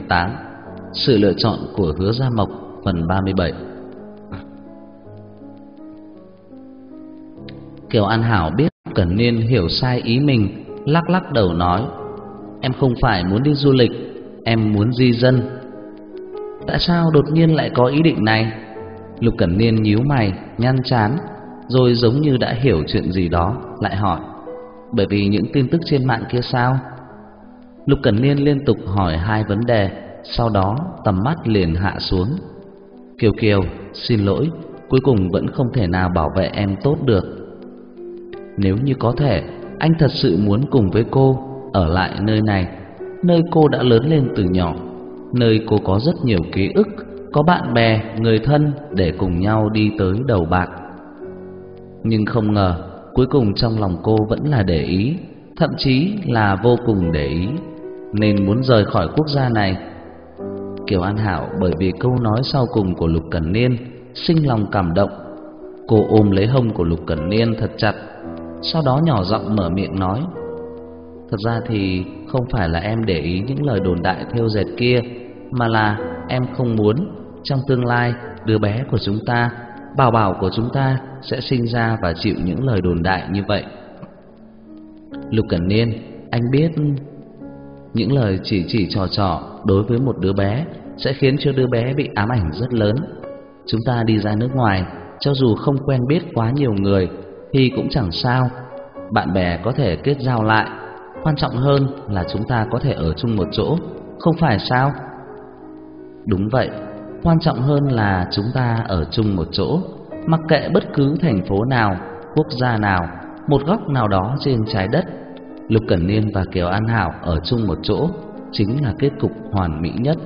táng. Sự lựa chọn của Hứa Gia Mộc phần 37. Kiều An Hảo biết Cẩn Niên hiểu sai ý mình, lắc lắc đầu nói: "Em không phải muốn đi du lịch, em muốn di dân." "Tại sao đột nhiên lại có ý định này?" Lục Cẩn Niên nhíu mày, nhăn trán, rồi giống như đã hiểu chuyện gì đó, lại hỏi: "Bởi vì những tin tức trên mạng kia sao?" Lục Cẩn Niên liên tục hỏi hai vấn đề, sau đó tầm mắt liền hạ xuống. "Kiều Kiều, xin lỗi, cuối cùng vẫn không thể nào bảo vệ em tốt được. Nếu như có thể, anh thật sự muốn cùng với cô ở lại nơi này, nơi cô đã lớn lên từ nhỏ, nơi cô có rất nhiều ký ức, có bạn bè, người thân để cùng nhau đi tới đầu bạc. Nhưng không ngờ, cuối cùng trong lòng cô vẫn là để ý, thậm chí là vô cùng để ý, nên muốn rời khỏi quốc gia này." Kiều An Hảo bởi vì câu nói sau cùng của Lục Cẩn Niên sinh lòng cảm động. Cô ôm lấy hông của Lục Cẩn Niên thật chặt, sau đó nhỏ giọng mở miệng nói: "Thật ra thì không phải là em để ý những lời đồn đại thêu dệt kia, mà là em không muốn trong tương lai đứa bé của chúng ta, bảo bảo của chúng ta sẽ sinh ra và chịu những lời đồn đại như vậy." "Lục Cẩn Niên, anh biết những lời chỉ trò đối với một đứa bé sẽ khiến cho đứa bé bị ám ảnh rất lớn. Chúng ta đi ra nước ngoài, cho dù không quen biết quá nhiều người thì cũng chẳng sao, bạn bè có thể kết giao lại, quan trọng hơn là chúng ta có thể ở chung một chỗ, không phải sao?" "Đúng vậy, quan trọng hơn là chúng ta ở chung một chỗ, mặc kệ bất cứ thành phố nào, quốc gia nào, một góc nào đó trên trái đất. Lục Cẩn Niên và Kiều An Hảo ở chung một chỗ chính là kết cục hoàn mỹ nhất."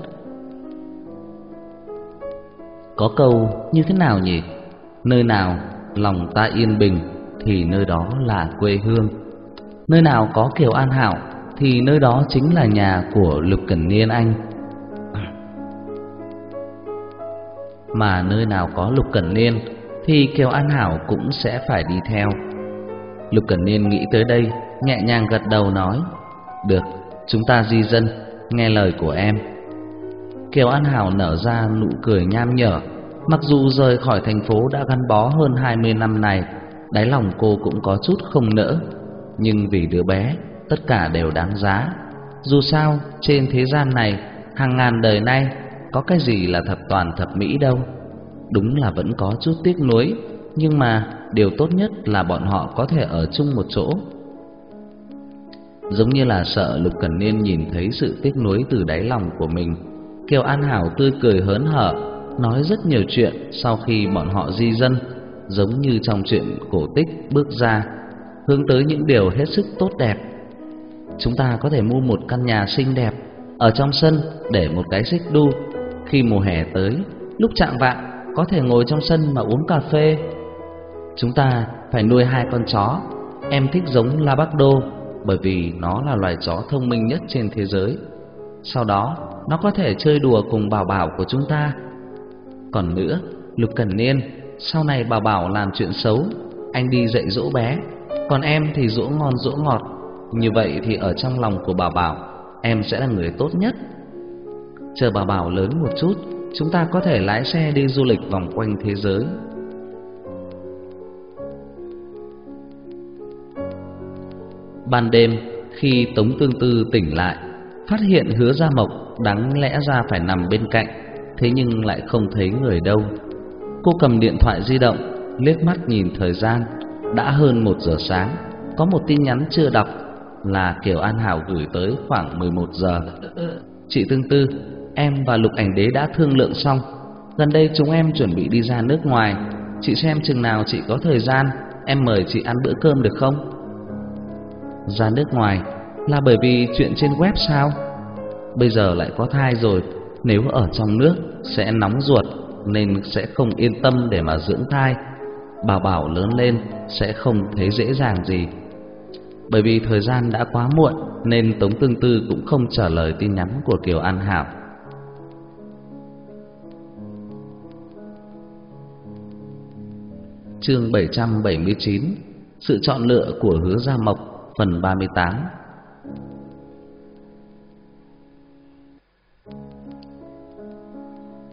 Có câu như thế nào nhỉ? Nơi nào lòng ta yên bình thì nơi đó là quê hương. Nơi nào có Kiều An Hảo thì nơi đó chính là nhà của Lục Cẩn Niên anh. Mà nơi nào có Lục Cẩn Niên thì Kiều An Hảo cũng sẽ phải đi theo. Lục Cẩn Niên nghĩ tới đây, nhẹ nhàng gật đầu nói: "Được, chúng ta di dân, nghe lời của em." Kiều An Hảo nở ra nụ cười nham nhở. Mặc dù rời khỏi thành phố đã gắn bó hơn 20 năm này, đáy lòng cô cũng có chút không nỡ, nhưng vì đứa bé, tất cả đều đáng giá. Dù sao, trên thế gian này, hàng ngàn đời nay, có cái gì là thập toàn thập mỹ đâu. Đúng là vẫn có chút tiếc nuối, nhưng mà điều tốt nhất là bọn họ có thể ở chung một chỗ. Giống như là sợ Lục Cẩn Niên nhìn thấy sự tiếc nuối từ đáy lòng của mình, Kiều An Hảo tươi cười hớn hở, nói rất nhiều chuyện sau khi bọn họ di dân, giống như trong chuyện cổ tích bước ra, hướng tới những điều hết sức tốt đẹp. "Chúng ta có thể mua một căn nhà xinh đẹp, ở trong sân để một cái xích đu. Khi mùa hè tới, lúc chạng vạng có thể ngồi trong sân mà uống cà phê. Chúng ta phải nuôi 2 con chó. Em thích giống Labrador bởi vì nó là loài chó thông minh nhất trên thế giới. Sau đó nó có thể chơi đùa cùng bảo bảo của chúng ta. Còn nữa, Lục Cẩn Niên, sau này bảo bảo làm chuyện xấu, anh đi dạy dỗ bé, còn em thì dỗ ngon dỗ ngọt. Như vậy thì ở trong lòng của bảo bảo, em sẽ là người tốt nhất. Chờ bảo bảo lớn một chút, chúng ta có thể lái xe đi du lịch vòng quanh thế giới." Ban đêm, khi Tống Tương Tư tỉnh lại, phát hiện Hứa Gia Mộc đáng lẽ ra phải nằm bên cạnh, thế nhưng lại không thấy người đâu. Cô cầm điện thoại di động, liếc mắt nhìn thời gian, đã hơn 1 giờ sáng. Có một tin nhắn chưa đọc là Kiều An Hảo gửi tới khoảng 11 giờ. "Chị Tương Tư, em và Lục Ảnh Đế đã thương lượng xong, gần đây chúng em chuẩn bị đi ra nước ngoài. Chị xem chừng nào chị có thời gian, em mời chị ăn bữa cơm được không?" Ra nước ngoài là bởi vì chuyện trên web sao? Bây giờ lại có thai rồi, nếu ở trong nước sẽ nóng ruột nên sẽ không yên tâm để mà dưỡng thai. Bảo bảo lớn lên sẽ không thấy dễ dàng gì. Bởi vì thời gian đã quá muộn nên Tống Tương Tư cũng không trả lời tin nhắn của Kiều An Hảo. Chương 779: Sự chọn lựa của Hứa Gia Mộc phần 38.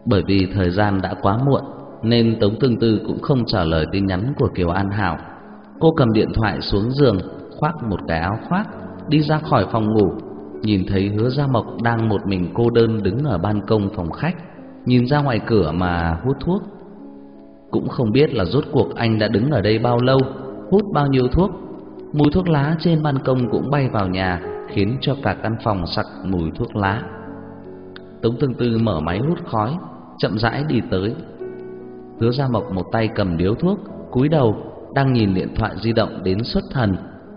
Bởi vì thời gian đã quá muộn nên Tống Tương Tư cũng không trả lời tin nhắn của Kiều An Hảo. Cô cầm điện thoại xuống giường, khoác một cái áo khoác, đi ra khỏi phòng ngủ. Nhìn thấy Hứa Gia Mộc đang một mình cô đơn đứng ở ban công phòng khách, nhìn ra ngoài cửa mà hút thuốc. Cũng không biết là rốt cuộc anh đã đứng ở đây bao lâu, hút bao nhiêu thuốc. Mùi thuốc lá trên ban công cũng bay vào nhà, khiến cho cả căn phòng sặc mùi thuốc lá. Tống Tương Tư mở máy hút khói, chậm rãi đi tới. Hứa Gia Mộc một tay cầm điếu thuốc, cúi đầu đang nhìn điện thoại di động đến xuất thần.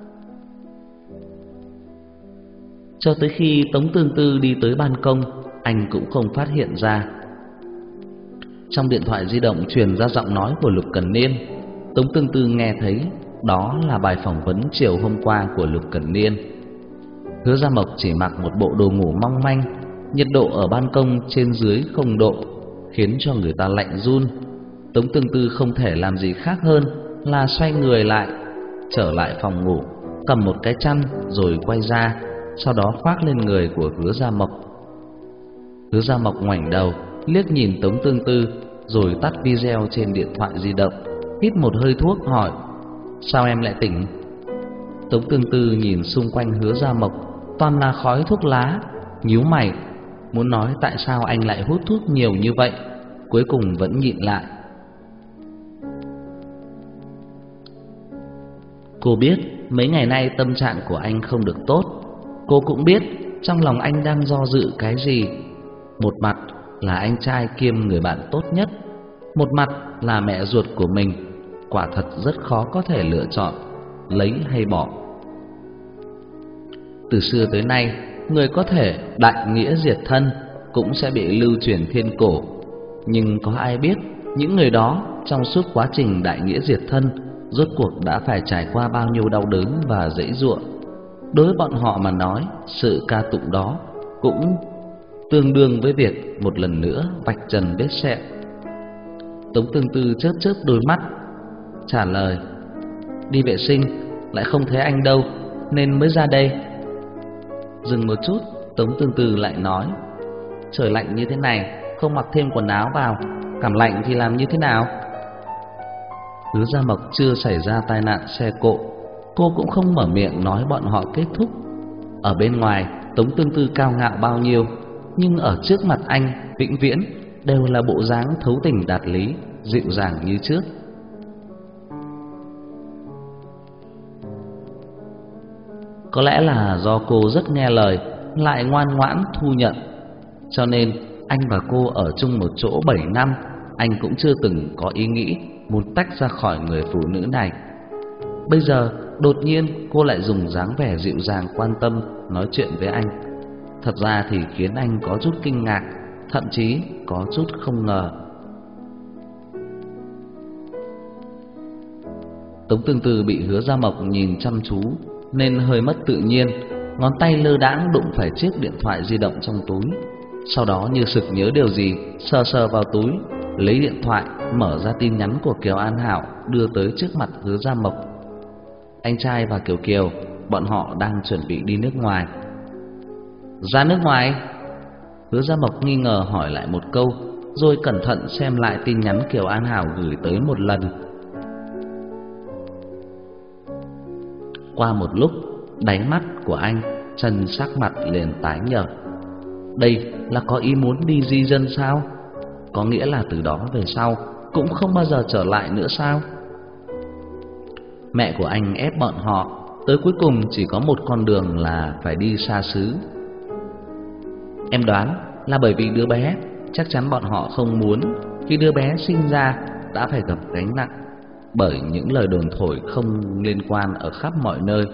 Cho tới khi Tống Tương Tư đi tới ban công, anh cũng không phát hiện ra. Trong điện thoại di động truyền ra giọng nói của Lục Cẩn Niên. Tống Tương Tư nghe thấy đó là bài phỏng vấn chiều hôm qua của Lục Cẩn Niên. Hứa Gia Mộc chỉ mặc một bộ đồ ngủ mong manh, nhiệt độ ở ban công trên dưới 0 độ, khiến cho người ta lạnh run. Tống Tương Tư không thể làm gì khác hơn là xoay người lại, trở lại phòng ngủ, cầm một cái chăn rồi quay ra, sau đó khoác lên người của Hứa Gia Mộc. Hứa Gia Mộc ngoảnh đầu, liếc nhìn Tống Tương Tư, rồi tắt video trên điện thoại di động, hít một hơi thuốc hỏi: "Sao em lại tỉnh?" Tống Tương Tư nhìn xung quanh Hứa Gia Mộc, toàn là khói thuốc lá, nhíu mày, muốn nói tại sao anh lại hút thuốc nhiều như vậy, cuối cùng vẫn nhịn lại. Cô biết mấy ngày nay tâm trạng của anh không được tốt. Cô cũng biết trong lòng anh đang do dự cái gì. Một mặt là anh trai kiêm người bạn tốt nhất, một mặt là mẹ ruột của mình. Quả thật rất khó có thể lựa chọn lấy hay bỏ. Từ xưa tới nay, người có thể đại nghĩa diệt thân cũng sẽ bị lưu truyền thiên cổ. Nhưng có ai biết những người đó trong suốt quá trình đại nghĩa diệt thân rốt cuộc đã phải trải qua bao nhiêu đau đớn và giãy giụa. Đối với bọn họ mà nói, sự ca tụng đó cũng tương đương với việc một lần nữa vạch trần vết sẹo. Tống Tương Tư chớp chớp đôi mắt, trả lời: "Đi vệ sinh, lại không thấy anh đâu nên mới ra đây." Dừng một chút, Tống Tương Tư lại nói: "Trời lạnh như thế này, không mặc thêm quần áo vào, cảm lạnh thì làm như thế nào?" Hứa Gia Mộc chưa xảy ra tai nạn xe cộ, cô cũng không mở miệng nói bọn họ kết thúc. Ở bên ngoài, Tống Tương Tư cao ngạo bao nhiêu, nhưng ở trước mặt anh vĩnh viễn đều là bộ dáng thấu tình đạt lý, dịu dàng như trước. Có lẽ là do cô rất nghe lời, lại ngoan ngoãn thu nhận, cho nên anh và cô ở chung một chỗ 7 năm, anh cũng chưa từng có ý nghĩ muốn tách ra khỏi người phụ nữ này. Bây giờ đột nhiên cô lại dùng dáng vẻ dịu dàng quan tâm nói chuyện với anh. Thật ra thì khiến anh có chút kinh ngạc, thậm chí có chút không ngờ. Tống Tương Tư bị Hứa Gia Mộc nhìn chăm chú nên hơi mất tự nhiên, ngón tay lơ đãng đụng phải chiếc điện thoại di động trong túi. Sau đó như sực nhớ điều gì, sờ sờ vào túi, lấy điện thoại, mở ra tin nhắn của Kiều An Hảo đưa tới trước mặt Hứa Gia Mộc. Anh trai và Kiều Kiều, bọn họ đang chuẩn bị đi nước ngoài. Ra nước ngoài? Hứa Gia Mộc nghi ngờ hỏi lại một câu, rồi cẩn thận xem lại tin nhắn Kiều An Hảo gửi tới một lần. Qua một lúc, đáy mắt của anh, Trần sắc mặt liền tái nhợt. Đây là có ý muốn đi di dân sao? Có nghĩa là từ đó về sau cũng không bao giờ trở lại nữa sao? Mẹ của anh ép bọn họ, tới cuối cùng chỉ có một con đường là phải đi xa xứ. Em đoán là bởi vì đứa bé, chắc chắn bọn họ không muốn khi đứa bé sinh ra đã phải gặp gánh nặng bởi những lời đồn thổi không liên quan ở khắp mọi nơi.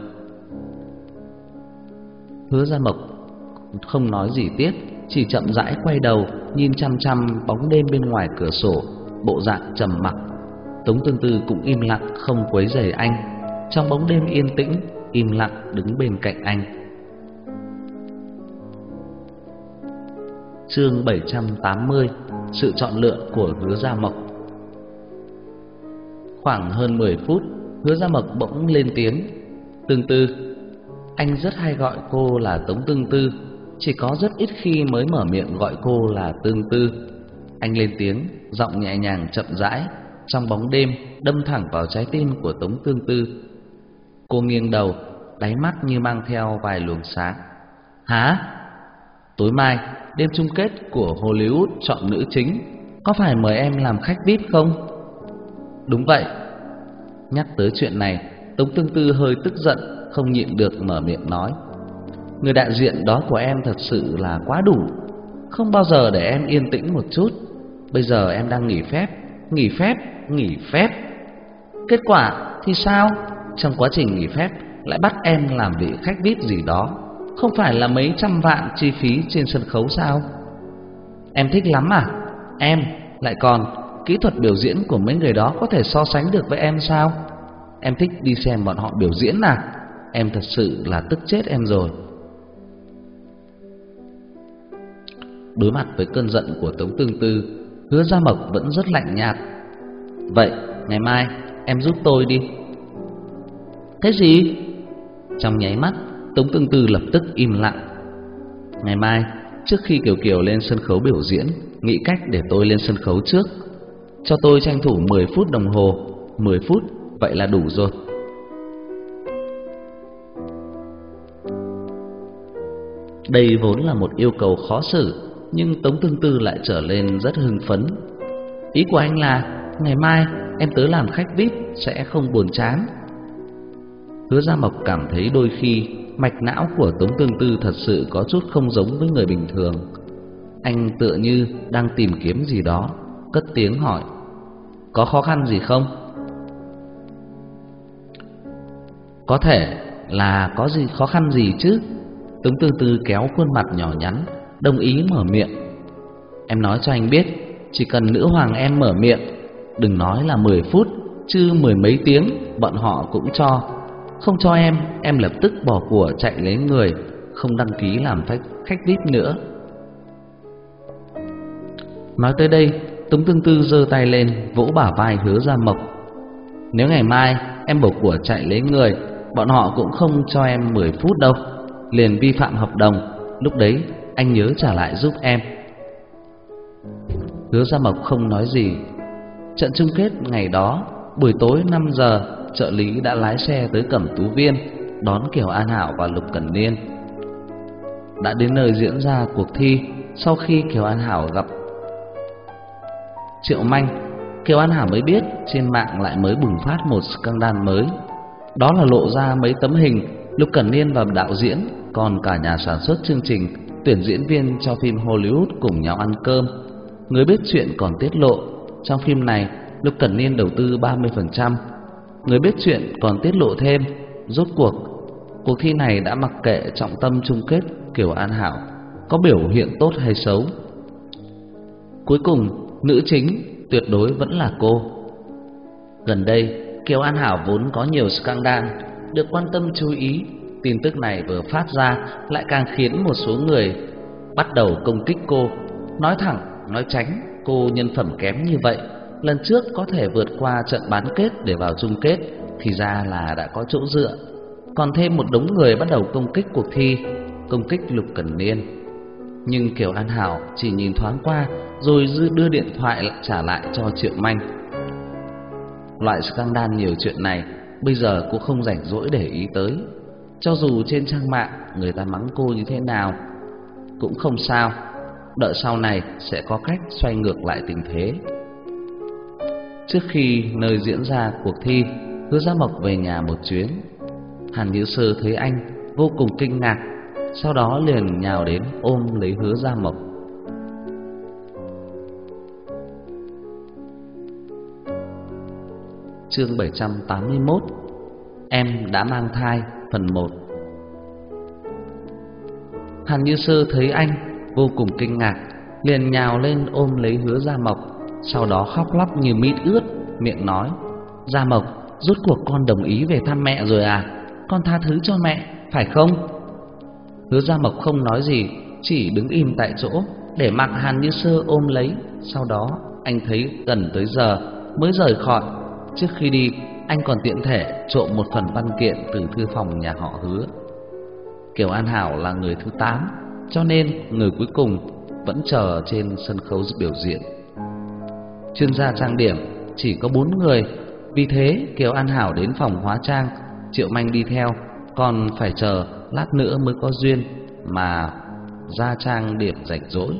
Hứa Gia Mộc không nói gì tiếp, chỉ chậm rãi quay đầu nhìn chăm chăm bóng đêm bên ngoài cửa sổ, bộ dạng trầm mặc. Tống Tương Tư cũng im lặng không quấy rầy anh, trong bóng đêm yên tĩnh, im lặng đứng bên cạnh anh. Chương 780: Sự chọn lựa của Hứa Gia Mộc. Khoảng hơn 10 phút, Hứa Gia Mộc bỗng lên tiếng: "Tương Tư." Anh rất hay gọi cô là Tống Tương Tư, chỉ có rất ít khi mới mở miệng gọi cô là Tương Tư. Anh lên tiếng, giọng nhẹ nhàng chậm rãi, trong bóng đêm đâm thẳng vào trái tim của Tống Tương Tư. Cô nghiêng đầu, đáy mắt như mang theo vài luồng sáng. Hả? Tối mai, đêm chung kết của Hollywood chọn nữ chính, có phải mời em làm khách VIP không? Đúng vậy. Nhắc tới chuyện này, Tống Tương Tư hơi tức giận, không nhịn được mở miệng nói: người đại diện đó của em thật sự là quá đủ, không bao giờ để em yên tĩnh một chút. Bây giờ em đang nghỉ phép, nghỉ phép, nghỉ phép. Kết quả thì sao? Trong quá trình nghỉ phép lại bắt em làm vị khách VIP gì đó, không phải là mấy trăm vạn chi phí trên sân khấu sao? Em thích lắm à? Em lại còn kỹ thuật biểu diễn của mấy người đó có thể so sánh được với em sao? Em thích đi xem bọn họ biểu diễn à? Em thật sự là tức chết em rồi. Đối mặt với cơn giận của Tống Tương Tư, Hứa Gia Mộc vẫn rất lạnh nhạt. Vậy ngày mai em giúp tôi đi. Cái gì? Trong nháy mắt, Tống Tương Tư lập tức im lặng. Ngày mai, trước khi Kiều Kiều lên sân khấu biểu diễn, nghĩ cách để tôi lên sân khấu trước. Cho tôi tranh thủ 10 phút đồng hồ. 10 phút, vậy là đủ rồi. Đây vốn là một yêu cầu khó xử, nhưng Tống Tương Tư lại trở lên rất hưng phấn. Ý của anh là ngày mai em tới làm khách VIP sẽ không buồn chán. Hứa Gia Mộc cảm thấy đôi khi mạch não của Tống Tương Tư thật sự có chút không giống với người bình thường. Anh tựa như đang tìm kiếm gì đó, cất tiếng hỏi: có khó khăn gì không? Có thể là có gì khó khăn gì chứ? Tống Tương Tư kéo khuôn mặt nhỏ nhắn, đồng ý mở miệng. Em nói cho anh biết, chỉ cần nữ hoàng em mở miệng, đừng nói là 10 phút, chứ 10 mấy tiếng bọn họ cũng cho. Không cho em lập tức bỏ của chạy lấy người, không đăng ký làm khách VIP nữa. Nói tới đây, Tống Tương Tư giơ tay lên vỗ bả vai Hứa Gia Mộc. Nếu ngày mai em bỏ của chạy lấy người, bọn họ cũng không cho em 10 phút đâu, liền vi phạm hợp đồng. Lúc đấy anh nhớ trả lại giúp em. Hứa Gia Mộc không nói gì. Trận chung kết ngày đó, buổi tối 5 giờ, trợ lý đã lái xe tới Cẩm Tú Viên đón Kiều An Hảo và Lục Cẩn Niên. Đã đến nơi diễn ra cuộc thi, sau khi Kiều An Hảo gặp Triệu Manh, Kiều An Hảo mới biết trên mạng lại mới bùng phát một scandal mới. Đó là lộ ra mấy tấm hình Lục Cẩn Niên và đạo diễn, còn cả nhà sản xuất chương trình tuyển diễn viên cho phim Hollywood cùng nhau ăn cơm. Người biết chuyện còn tiết lộ, trong phim này Lục Cẩn Niên đầu tư 30%. Người biết chuyện còn tiết lộ thêm, rốt cuộc thi này đã mặc kệ trọng tâm chung kết Kiều An Hảo có biểu hiện tốt hay xấu. Cuối cùng, nữ chính tuyệt đối vẫn là cô. Gần đây, Kiều An Hảo vốn có nhiều scandal được quan tâm chú ý. Tin tức này vừa phát ra lại càng khiến một số người bắt đầu công kích cô, nói thẳng, nói tránh cô nhân phẩm kém như vậy. Lần trước có thể vượt qua trận bán kết để vào chung kết thì ra là đã có chỗ dựa. Còn thêm một đống người bắt đầu công kích cuộc thi, công kích Lục Cẩn Niên. Nhưng Kiều An Hảo chỉ nhìn thoáng qua rồi đưa điện thoại trả lại cho Triệu Manh. Loại scandal nhiều chuyện này bây giờ cô không rảnh rỗi để ý tới. Cho dù trên trang mạng người ta mắng cô như thế nào cũng không sao, đợi sau này sẽ có cách xoay ngược lại tình thế. Trước khi nơi diễn ra cuộc thi, Hứa Gia Mộc về nhà một chuyến. Hàn Như Sơ thấy anh vô cùng kinh ngạc, sau đó liền nhào đến ôm lấy Hứa Gia Mộc. Chương 781: Em đã mang thai, phần 1. Hàn Như Sơ thấy anh vô cùng kinh ngạc, liền nhào lên ôm lấy Hứa Gia Mộc, sau đó khóc lóc như mít ướt, miệng nói: Gia Mộc, rốt cuộc con đồng ý về thăm mẹ rồi à? Con tha thứ cho mẹ, phải không? Hứa Gia Mộc không nói gì, chỉ đứng im tại chỗ để mặc Hàn Như Sơ ôm lấy. Sau đó anh thấy gần tới giờ mới rời khỏi. Trước khi đi, anh còn tiện thể trộm một phần văn kiện từ thư phòng nhà họ Hứa. Kiều An Hảo là người thứ 8, cho nên người cuối cùng vẫn chờ trên sân khấu biểu diễn. chuyên gia trang điểm chỉ có 4 người. Vì thế Kiều An Hảo đến phòng hóa trang, Triệu Manh đi theo, còn phải chờ lát nữa mới có duyên mà ra trang điểm rảnh rỗi.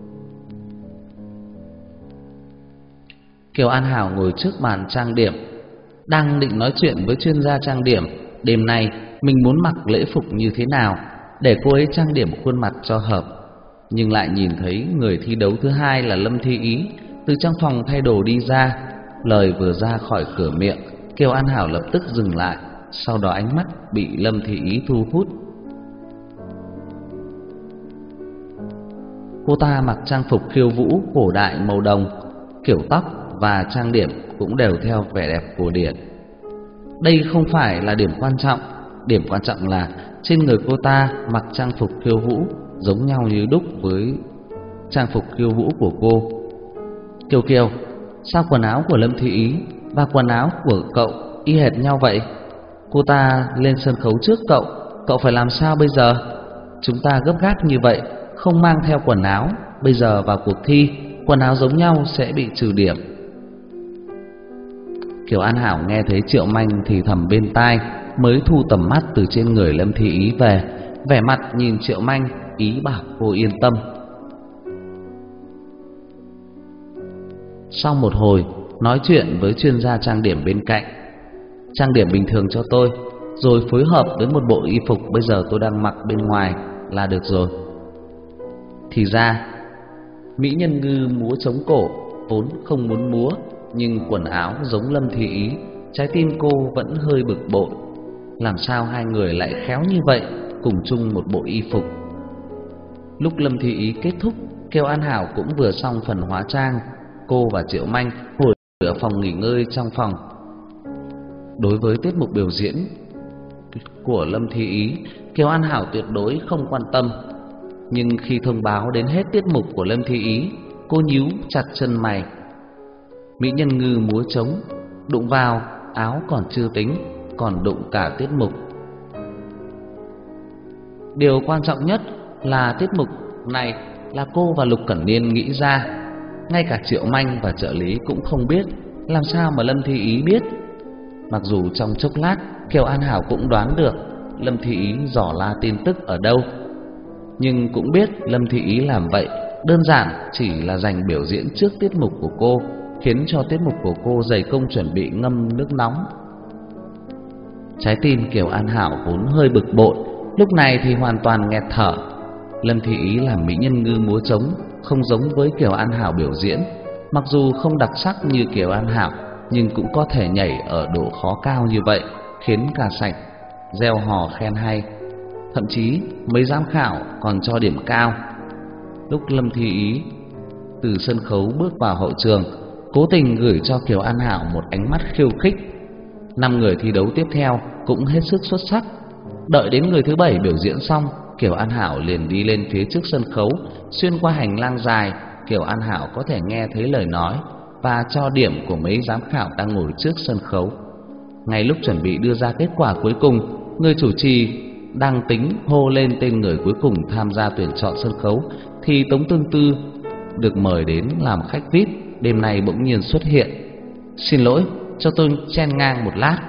Kiều An Hảo ngồi trước bàn trang điểm, đang định nói chuyện với chuyên gia trang điểm đêm nay mình muốn mặc lễ phục như thế nào để cô ấy trang điểm khuôn mặt cho hợp, nhưng lại nhìn thấy người thi đấu thứ hai là Lâm Thi Ý từ trong phòng thay đồ đi ra. Lời vừa ra khỏi cửa miệng, Kiều An Hảo lập tức dừng lại, sau đó ánh mắt bị Lâm Thi Ý thu hút. Cô ta mặc trang phục khiêu vũ cổ đại màu đồng, kiểu tóc và trang điểm cũng đều theo vẻ đẹp cổ điển. Đây không phải là điểm quan trọng, điểm quan trọng là trên người cô ta mặc trang phục khiêu vũ giống nhau như đúc với trang phục khiêu vũ của cô. Kiều Kiều, sao quần áo của Lâm Thị Ý và quần áo của cậu y hệt nhau vậy? Cô ta lên sân khấu trước cậu phải làm sao bây giờ? Chúng ta gấp gáp như vậy, không mang theo quần áo, bây giờ vào cuộc thi, quần áo giống nhau sẽ bị trừ điểm. Kiều An Hảo nghe thấy Triệu Manh thì thầm bên tai, mới thu tầm mắt từ trên người Lâm Thi Ý về, vẻ mặt nhìn Triệu Manh, ý bảo cô yên tâm. Sau một hồi nói chuyện với chuyên gia trang điểm bên cạnh, trang điểm bình thường cho tôi, rồi phối hợp với một bộ y phục bây giờ tôi đang mặc bên ngoài là được rồi. Thì ra mỹ nhân ngư múa trống cổ vốn không muốn múa, nhưng quần áo giống Lâm Thi Ý, trái tim cô vẫn hơi bực bội. Làm sao hai người lại khéo như vậy, cùng chung một bộ y phục? Lúc Lâm Thi Ý kết thúc, Kiều An Hảo cũng vừa xong phần hóa trang. Cô và Triệu Manh ngồi ở phòng nghỉ ngơi trong phòng. Đối với tiết mục biểu diễn của Lâm Thi Ý, Kiều An Hảo tuyệt đối không quan tâm. Nhưng khi thông báo đến hết tiết mục của Lâm Thi Ý, cô nhíu chặt chân mày. Mỹ nhân ngư múa trống, đụng vào áo còn chưa tính, còn đụng cả tiết mục. Điều quan trọng nhất là tiết mục này là cô và Lục Cẩn Niên nghĩ ra. Ngay cả Triệu Manh và trợ lý cũng không biết, làm sao mà Lâm Thi Ý biết? Mặc dù trong chốc lát Kiều An Hảo cũng đoán được Lâm Thi Ý dò la tin tức ở đâu, nhưng cũng biết Lâm Thi Ý làm vậy đơn giản chỉ là dành biểu diễn trước tiết mục của cô, khiến cho tiết mục của cô dày công chuẩn bị ngâm nước nóng. Trái tim Kiều An Hảo vốn hơi bực bội, lúc này thì hoàn toàn nghẹt thở. Lâm Thi Ý làm mỹ nhân ngư múa trống không giống với Kiều An Hảo biểu diễn, mặc dù không đặc sắc như Kiều An Hảo, nhưng cũng có thể nhảy ở độ khó cao như vậy, khiến cả sảnh reo hò khen hay. Thậm chí mấy giám khảo còn cho điểm cao. Lúc Lâm Thi Ý từ sân khấu bước vào hậu trường, cố tình gửi cho Kiều An Hảo một ánh mắt khiêu khích. 5 người thi đấu tiếp theo cũng hết sức xuất sắc. Đợi đến người thứ 7 biểu diễn xong, Kiều An Hảo liền đi lên phía trước sân khấu. Xuyên qua hành lang dài, Kiều An Hảo có thể nghe thấy lời nói và cho điểm của mấy giám khảo đang ngồi trước sân khấu. Ngay lúc chuẩn bị đưa ra kết quả cuối cùng, người chủ trì đang tính hô lên tên người cuối cùng tham gia tuyển chọn sân khấu, thì Tống Tương Tư được mời đến làm khách VIP đêm nay bỗng nhiên xuất hiện. Xin lỗi, cho tôi chen ngang một lát.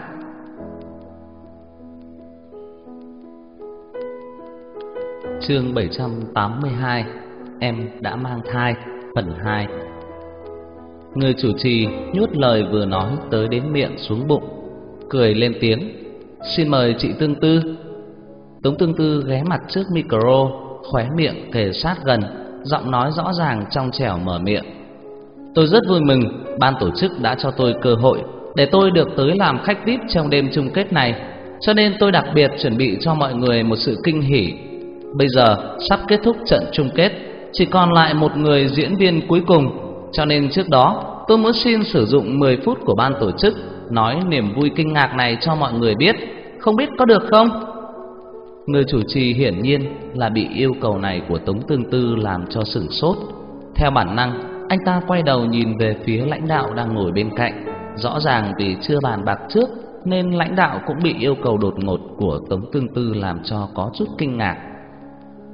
Chương 782, em đã mang thai, phần 2. Người chủ trì nhốt lời vừa nói tới đến miệng xuống bụng, cười lên tiếng. Xin mời chị Tương Tư. Tống Tương Tư ghé mặt trước micro, khóe miệng kề sát gần, giọng nói rõ ràng trong trẻo mở miệng. Tôi rất vui mừng, ban tổ chức đã cho tôi cơ hội để tôi được tới làm khách VIP trong đêm chung kết này, cho nên tôi đặc biệt chuẩn bị cho mọi người một sự kinh hỉ. Bây giờ sắp kết thúc trận chung kết, chỉ còn lại một người diễn viên cuối cùng, cho nên trước đó tôi muốn xin sử dụng 10 phút của ban tổ chức nói niềm vui kinh ngạc này cho mọi người biết, không biết có được không? Người chủ trì hiển nhiên là bị yêu cầu này của Tống Tương Tư làm cho sửng sốt. Theo bản năng, anh ta quay đầu nhìn về phía lãnh đạo đang ngồi bên cạnh. Rõ ràng vì chưa bàn bạc trước nên lãnh đạo cũng bị yêu cầu đột ngột của Tống Tương Tư làm cho có chút kinh ngạc.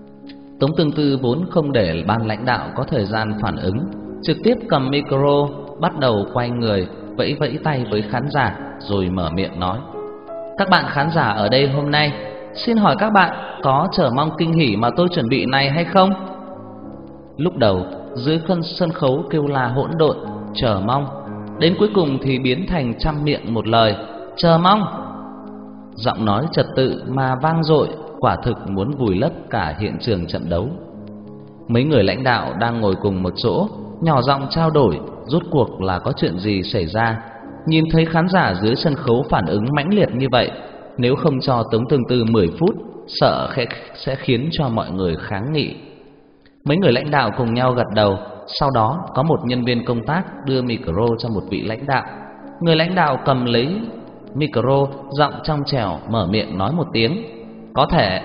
Tống Tương Tư vốn không để ban lãnh đạo có thời gian phản ứng, trực tiếp cầm micro bắt đầu quay người, vẫy vẫy tay với khán giả rồi mở miệng nói: "Các bạn khán giả ở đây hôm nay, xin hỏi các bạn có chờ mong kinh hỉ mà tôi chuẩn bị này hay không?" Lúc đầu, dưới sân khấu kêu la hỗn độn, chờ mong, đến cuối cùng thì biến thành trăm miệng một lời: "Chờ mong." Giọng nói trật tự mà vang dội, quả thực muốn vùi lấp cả hiện trường trận đấu. Mấy người lãnh đạo đang ngồi cùng một chỗ, nhỏ giọng trao đổi rốt cuộc là có chuyện gì xảy ra. Nhìn thấy khán giả dưới sân khấu phản ứng mãnh liệt như vậy, nếu không cho Tống Tương Tư 10 phút, sợ sẽ khiến cho mọi người kháng nghị. Mấy người lãnh đạo cùng nhau gật đầu. Sau đó có một nhân viên công tác đưa micro cho một vị lãnh đạo. Người lãnh đạo cầm lấy micro, giọng trong trẻo mở miệng nói một tiếng: "Có thể."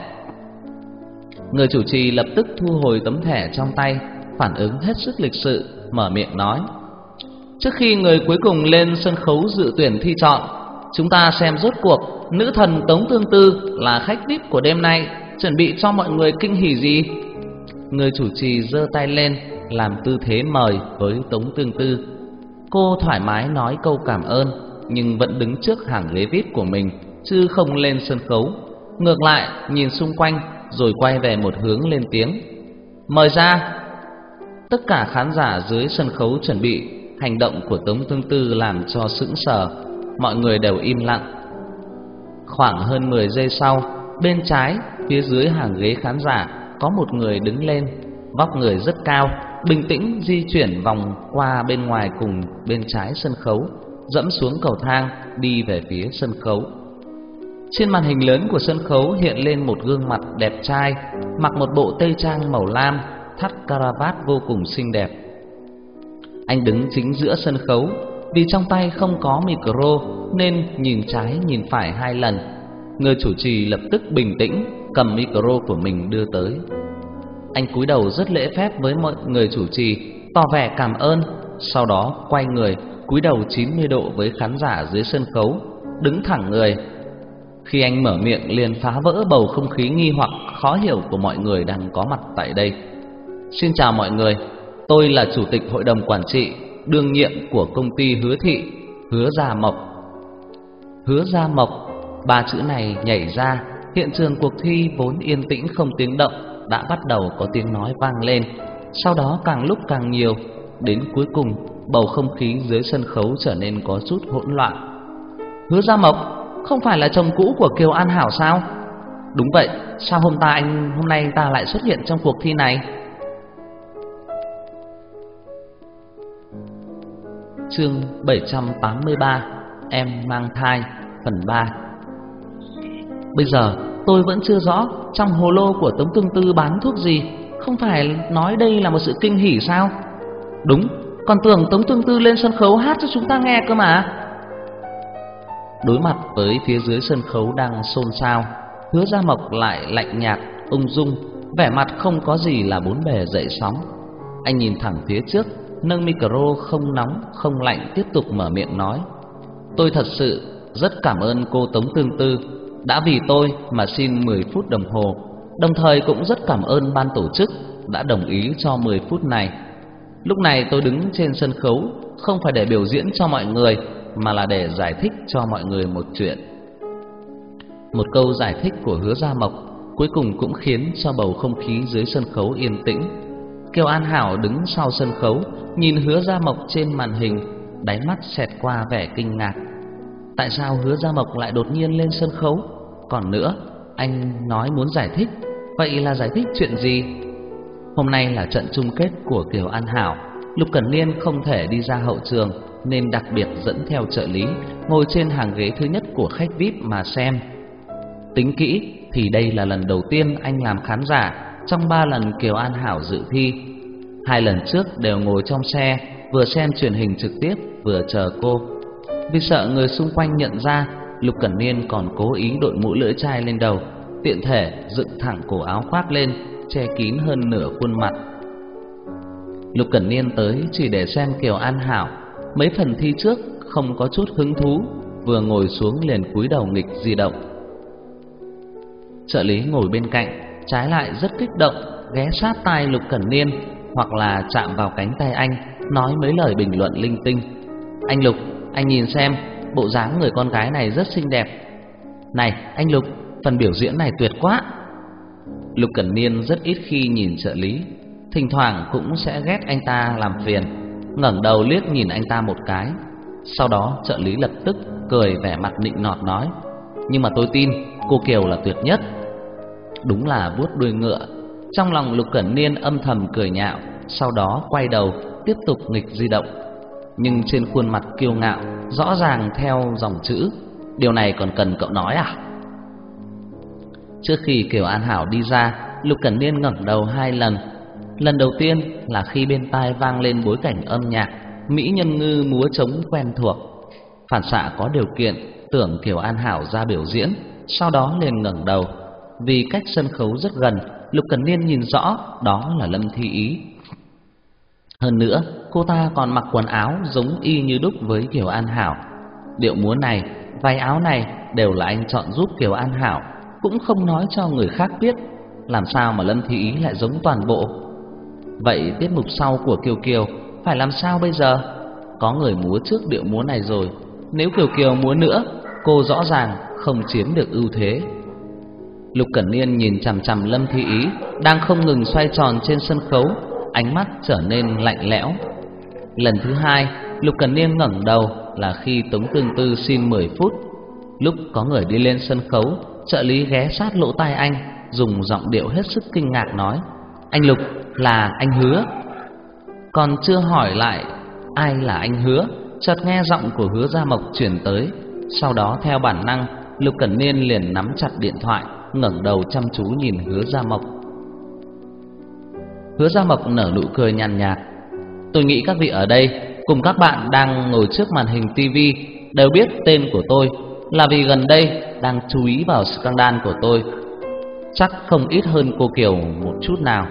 Người chủ trì lập tức thu hồi tấm thẻ trong tay, phản ứng hết sức lịch sự, mở miệng nói: "Trước khi người cuối cùng lên sân khấu dự tuyển thi chọn, chúng ta xem rốt cuộc nữ thần Tống Tương Tư là khách VIP của đêm nay chuẩn bị cho mọi người kinh hỉ gì." Người chủ trì giơ tay lên làm tư thế mời với Tống Tương Tư. Cô thoải mái nói câu cảm ơn, nhưng vẫn đứng trước hàng ghế VIP của mình, chứ không lên sân khấu. Ngược lại nhìn xung quanh rồi quay về một hướng lên tiếng: "Mời ra." Tất cả khán giả dưới sân khấu chuẩn bị. Hành động của Tống Tương Tư làm cho sững sờ, mọi người đều im lặng. Khoảng hơn 10 giây sau, bên trái phía dưới hàng ghế khán giả có một người đứng lên, vóc người rất cao, bình tĩnh di chuyển vòng qua bên ngoài cùng bên trái sân khấu, dẫm xuống cầu thang đi về phía sân khấu. Trên màn hình lớn của sân khấu hiện lên một gương mặt đẹp trai, mặc một bộ tây trang màu lam, thắt caravat vô cùng xinh đẹp. Anh đứng chính giữa sân khấu, vì trong tay không có micro nên nhìn trái nhìn phải 2 lần. Người chủ trì lập tức bình tĩnh cầm micro của mình đưa tới. Anh cúi đầu rất lễ phép với mọi người chủ trì, tỏ vẻ cảm ơn, sau đó quay người cúi đầu 90 độ với khán giả dưới sân khấu, đứng thẳng người. Khi anh mở miệng liền phá vỡ bầu không khí nghi hoặc khó hiểu của mọi người đang có mặt tại đây. "Xin chào mọi người, tôi là chủ tịch hội đồng quản trị đương nhiệm của công ty Hứa Thị, Hứa Gia Mộc." Hứa Gia Mộc, 3 chữ này nhảy ra, hiện trường cuộc thi vốn yên tĩnh không tiếng động đã bắt đầu có tiếng nói vang lên, sau đó càng lúc càng nhiều, đến cuối cùng bầu không khí dưới sân khấu trở nên có chút hỗn loạn. "Hứa Gia Mộc không phải là chồng cũ của Kiều An Hảo sao?" "Đúng vậy, sao hôm nay anh ta lại xuất hiện trong cuộc thi này?" Chương 783: Em mang thai, phần 3. Bây giờ tôi vẫn chưa rõ trong hồ lô của Tống Tương Tư bán thuốc gì, không phải nói đây là một sự kinh hỉ sao? Đúng, còn tưởng Tống Tương Tư lên sân khấu hát cho chúng ta nghe cơ mà. Đối mặt với phía dưới sân khấu đang xôn xao, Hứa Gia Mộc lại lạnh nhạt, ung dung, vẻ mặt không có gì là bốn bề dậy sóng. Anh nhìn thẳng phía trước, nâng micro không nóng không lạnh tiếp tục mở miệng nói: "Tôi thật sự rất cảm ơn cô Tống Tương Tư đã vì tôi mà xin 10 phút đồng hồ, đồng thời cũng rất cảm ơn ban tổ chức đã đồng ý cho 10 phút này. Lúc này tôi đứng trên sân khấu không phải để biểu diễn cho mọi người, mà là để giải thích cho mọi người một chuyện." Một câu giải thích của Hứa Gia Mộc cuối cùng cũng khiến cho bầu không khí dưới sân khấu yên tĩnh. Kiều An Hảo đứng sau sân khấu, nhìn Hứa Gia Mộc trên màn hình, đáy mắt xẹt qua vẻ kinh ngạc. Tại sao Hứa Gia Mộc lại đột nhiên lên sân khấu? Còn nữa, anh nói muốn giải thích, vậy là giải thích chuyện gì? Hôm nay là trận chung kết của Kiều An Hảo, Lục Cẩn Niên không thể đi ra hậu trường nên đặc biệt dẫn theo trợ lý ngồi trên hàng ghế thứ nhất của khách VIP mà xem. Tính kỹ thì đây là lần đầu tiên anh làm khán giả trong 3 lần Kiều An Hảo dự thi. 2 lần trước đều ngồi trong xe, vừa xem truyền hình trực tiếp vừa chờ cô. Vì sợ người xung quanh nhận ra, Lục Cẩn Niên còn cố ý đội mũ lưỡi chai lên đầu, tiện thể dựng thẳng cổ áo khoác lên, che kín hơn nửa khuôn mặt. Lục Cẩn Niên tới chỉ để xem Kiều An Hảo, mấy phần thi trước không có chút hứng thú, vừa ngồi xuống liền cúi đầu nghịch di động. Trợ lý ngồi bên cạnh trái lại rất kích động, ghé sát tai Lục Cẩn Niên, hoặc là chạm vào cánh tay anh, nói mấy lời bình luận linh tinh. Anh Lục, anh nhìn xem, bộ dáng người con gái này rất xinh đẹp. Này, anh Lục, phần biểu diễn này tuyệt quá. Lục Cẩn Niên rất ít khi nhìn trợ lý, thỉnh thoảng cũng sẽ ghét anh ta làm phiền, ngẩng đầu liếc nhìn anh ta một cái. Sau đó trợ lý lập tức cười vẻ mặt nịnh nọt nói: nhưng mà tôi tin cô Kiều là tuyệt nhất. Đúng là vuốt đuôi ngựa. Trong lòng Lục Cẩn Niên âm thầm cười nhạo, sau đó quay đầu tiếp tục nghịch di động. Nhưng trên khuôn mặt kiêu ngạo rõ ràng theo dòng chữ: điều này còn cần cậu nói à? Trước khi Kiều An Hảo đi ra, Lục Cẩn Niên ngẩng đầu 2 lần. Lần đầu tiên là khi bên tai vang lên bối cảnh âm nhạc mỹ nhân ngư múa trống quen thuộc. Phản xạ có điều kiện tưởng Kiều An Hảo ra biểu diễn, sau đó liền ngẩng đầu. Vì cách sân khấu rất gần, Lục Cẩn Niên nhìn rõ đó là Lâm Thi Ý. Hơn nữa, cô ta còn mặc quần áo giống y như đúc với Kiều An Hảo. Điệu múa này, váy áo này đều là anh chọn giúp Kiều An Hảo, cũng không nói cho người khác biết. Làm sao mà Lâm Thi Ý lại giống toàn bộ? Vậy tiết mục sau của Kiều Kiều phải làm sao bây giờ? Có người múa trước điệu múa này rồi, nếu Kiều Kiều múa nữa, cô rõ ràng không chiếm được ưu thế. Lục Cẩn Niên nhìn chằm chằm Lâm Thi Ý đang không ngừng xoay tròn trên sân khấu, ánh mắt trở nên lạnh lẽo. Lần thứ 2, Lục Cẩn Niên ngẩng đầu là khi Tống Tương Tư xin 10 phút. Lúc có người đi lên sân khấu, trợ lý ghé sát lỗ tai anh, dùng giọng điệu hết sức kinh ngạc nói: anh Lục, là anh Hứa. Còn chưa hỏi lại ai là anh Hứa, chợt nghe giọng của Hứa Gia Mộc truyền tới. Sau đó theo bản năng, Lục Cẩn Niên liền nắm chặt điện thoại, ngẩng đầu chăm chú nhìn Hứa Gia Mộc. Hứa Gia Mộc nở nụ cười nhàn nhạt: tôi nghĩ các vị ở đây cùng các bạn đang ngồi trước màn hình TV đều biết tên của tôi, là vì gần đây đang chú ý vào scandal của tôi. Chắc không ít hơn cô Kiều một chút nào.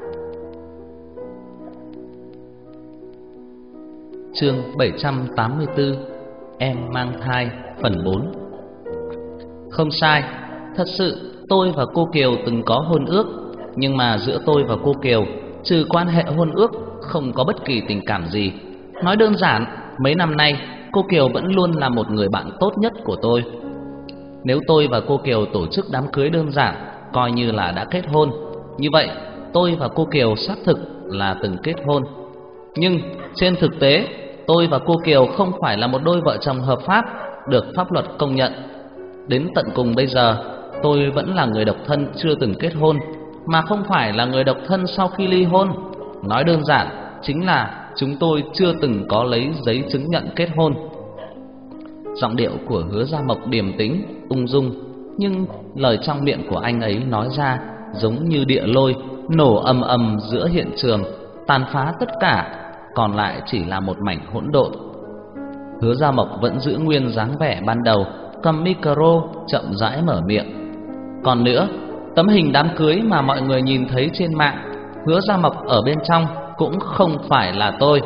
Chương 784: Em mang thai phần 4. Không sai, thật sự tôi và cô Kiều từng có hôn ước, nhưng mà giữa tôi và cô Kiều, trừ quan hệ hôn ước, không có bất kỳ tình cảm gì. Nói đơn giản, mấy năm nay cô Kiều vẫn luôn là một người bạn tốt nhất của tôi. Nếu tôi và cô Kiều tổ chức đám cưới đơn giản, coi như là đã kết hôn. Như vậy, tôi và cô Kiều xác thực là từng kết hôn. Nhưng trên thực tế, tôi và cô Kiều không phải là một đôi vợ chồng hợp pháp, được pháp luật công nhận. Đến tận cùng bây giờ, tôi vẫn là người độc thân chưa từng kết hôn, mà không phải là người độc thân sau khi ly hôn. Nói đơn giản, chính là chúng tôi chưa từng có lấy giấy chứng nhận kết hôn. Giọng điệu của Hứa Gia Mộc điềm tĩnh, ung dung, nhưng lời trong miệng của anh ấy nói ra giống như địa lôi, nổ ầm ầm giữa hiện trường, tàn phá tất cả, còn lại chỉ là một mảnh hỗn độn. Hứa Gia Mộc vẫn giữ nguyên dáng vẻ ban đầu, cầm micro chậm rãi mở miệng. Còn nữa, tấm hình đám cưới mà mọi người nhìn thấy trên mạng, Hứa Gia Mộc ở bên trong cũng không phải là tôi.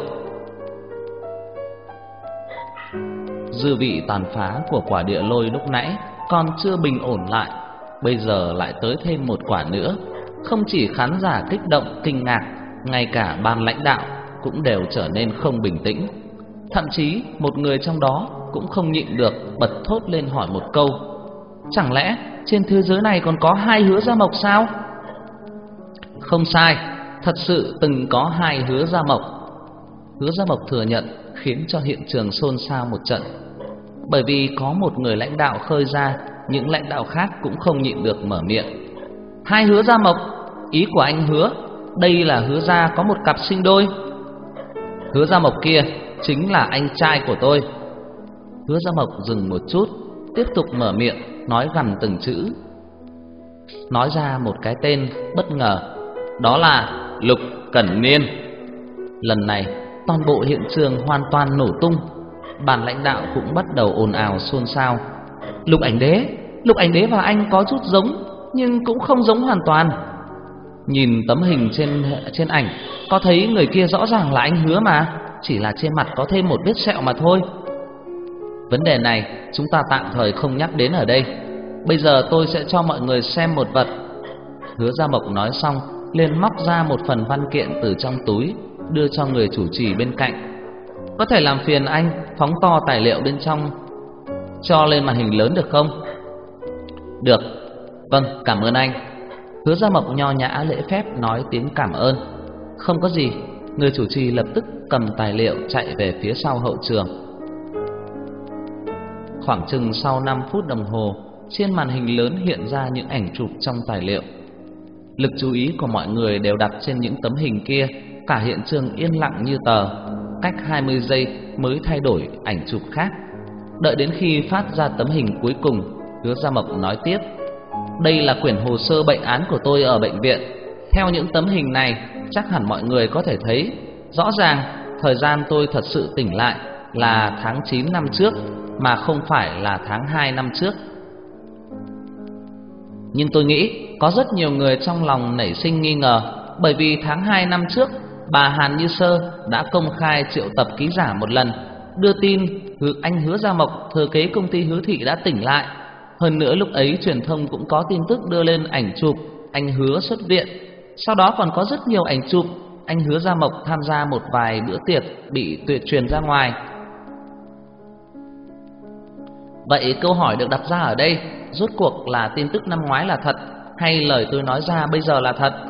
Dư vị tàn phá của quả địa lôi lúc nãy còn chưa bình ổn lại, bây giờ lại tới thêm một quả nữa. Không chỉ khán giả kích động kinh ngạc, ngay cả ban lãnh đạo cũng đều trở nên không bình tĩnh. Thậm chí một người trong đó cũng không nhịn được bật thốt lên hỏi một câu: chẳng lẽ trên thế giới này còn có 2 Hứa Gia Mộc sao? Không sai, thật sự từng có 2 Hứa Gia Mộc. Hứa Gia Mộc thừa nhận, khiến cho hiện trường xôn xao một trận. Bởi vì có một người lãnh đạo khơi ra, những lãnh đạo khác cũng không nhịn được mở miệng. 2 Hứa Gia Mộc? Ý của anh Hứa, đây là Hứa Gia có một cặp sinh đôi? Hứa Gia Mộc kia chính là anh trai của tôi. Hứa Gia Mộc dừng một chút, tiếp tục mở miệng, nói gằn từng chữ. Nói ra một cái tên bất ngờ, đó là Lục Cẩn Niên. Lần này toàn bộ hiện trường hoàn toàn nổ tung. Ban lãnh đạo cũng bắt đầu ồn ào xôn xao. Lục Ảnh Đế và anh có chút giống, nhưng cũng không giống hoàn toàn. Nhìn tấm hình trên ảnh, có thấy người kia rõ ràng là anh Hứa mà, chỉ là trên mặt có thêm một vết sẹo mà thôi. Vấn đề này chúng ta tạm thời không nhắc đến ở đây. Bây giờ tôi sẽ cho mọi người xem một vật. Hứa Gia Mộc nói xong, liền móc ra một phần văn kiện từ trong túi, đưa cho người chủ trì bên cạnh. Có thể làm phiền anh phóng to tài liệu bên trong cho lên màn hình lớn được không? Được, vâng, cảm ơn anh. Hứa Gia Mộc nho nhã lễ phép nói tiếng cảm ơn. Không có gì. Người chủ trì lập tức cầm tài liệu chạy về phía sau hậu trường. Khoảng chừng sau 5 phút đồng hồ, trên màn hình lớn hiện ra những ảnh chụp trong tài liệu. Lực chú ý của mọi người đều đặt trên những tấm hình kia, cả hiện trường yên lặng như tờ. Cách 20 giây mới thay đổi ảnh chụp khác. Đợi đến khi phát ra tấm hình cuối cùng, Hứa Gia Mộc nói tiếp: đây là quyển hồ sơ bệnh án của tôi ở bệnh viện. Theo những tấm hình này, chắc hẳn mọi người có thể thấy rõ ràng thời gian tôi thật sự tỉnh lại là tháng 9 năm trước, mà không phải là tháng 2 năm trước. Nhưng tôi nghĩ có rất nhiều người trong lòng nảy sinh nghi ngờ, bởi vì tháng 2 năm trước, bà Hàn Như Sơ đã công khai triệu tập ký giả một lần, đưa tin anh Hứa Gia Mộc, thừa kế công ty Hứa Thị đã tỉnh lại. Hơn nữa lúc ấy truyền thông cũng có tin tức đưa lên ảnh chụp anh Hứa xuất viện. Sau đó còn có rất nhiều ảnh chụp anh Hứa Gia Mộc tham gia một vài bữa tiệc bị tuyệt truyền ra ngoài. Vậy câu hỏi được đặt ra ở đây, rốt cuộc là tin tức năm ngoái là thật, hay lời tôi nói ra bây giờ là thật?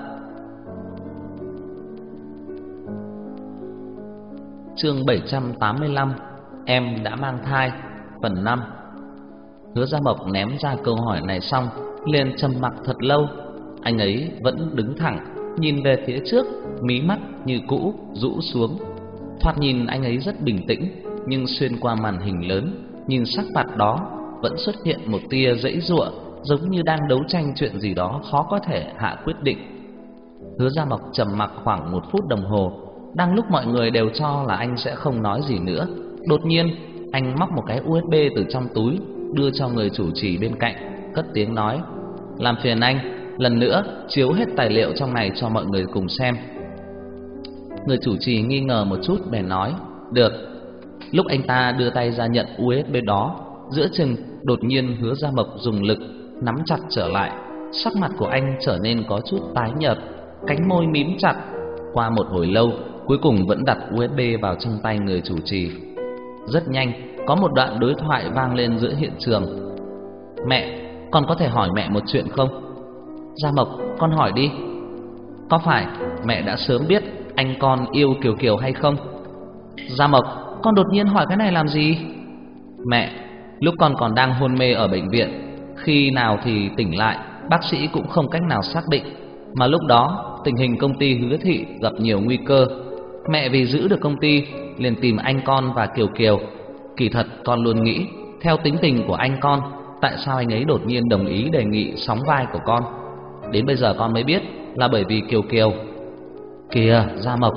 Chương 785, em đã mang thai, phần 5. Hứa Gia Mộc ném ra câu hỏi này xong, liền trầm mặc thật lâu. Anh ấy vẫn đứng thẳng, nhìn về phía trước, mí mắt như cũ rũ xuống. Thoạt nhìn anh ấy rất bình tĩnh, nhưng xuyên qua màn hình lớn, nhìn sắc mặt đó vẫn xuất hiện một tia giãy giụa, giống như đang đấu tranh chuyện gì đó khó có thể hạ quyết định. Hứa Gia Mộc trầm mặc khoảng 1 phút đồng hồ. Đang lúc mọi người đều cho là anh sẽ không nói gì nữa, đột nhiên anh móc một cái USB từ trong túi, đưa cho người chủ trì bên cạnh, cất tiếng nói: làm phiền anh lần nữa chiếu hết tài liệu trong này cho mọi người cùng xem. Người chủ trì nghi ngờ một chút bèn nói: được. Lúc anh ta đưa tay ra nhận USB đó, giữa chừng đột nhiên Hứa Gia Mộc dùng lực nắm chặt trở lại. Sắc mặt của anh trở nên có chút tái nhợt, cánh môi mím chặt. Qua một hồi lâu, cuối cùng vẫn đặt USB vào trong tay người chủ trì. Rất nhanh, có một đoạn đối thoại vang lên giữa hiện trường. Mẹ, con có thể hỏi mẹ một chuyện không? Gia Mộc, con hỏi đi. Có phải mẹ đã sớm biết anh con yêu Kiều Kiều hay không? Gia Mộc, con đột nhiên hỏi cái này làm gì? Mẹ, lúc con còn đang hôn mê ở bệnh viện, khi nào thì tỉnh lại, bác sĩ cũng không cách nào xác định. Mà lúc đó, tình hình công ty Hứa Thị gặp nhiều nguy cơ. Mẹ vì giữ được công ty, liền tìm anh con và Kiều Kiều. Kỳ thật con luôn nghĩ, theo tính tình của anh con, tại sao anh ấy đột nhiên đồng ý đề nghị sóng vai của con. Đến bây giờ con mới biết là bởi vì Kiều Kiều. Kìa Gia Mộc,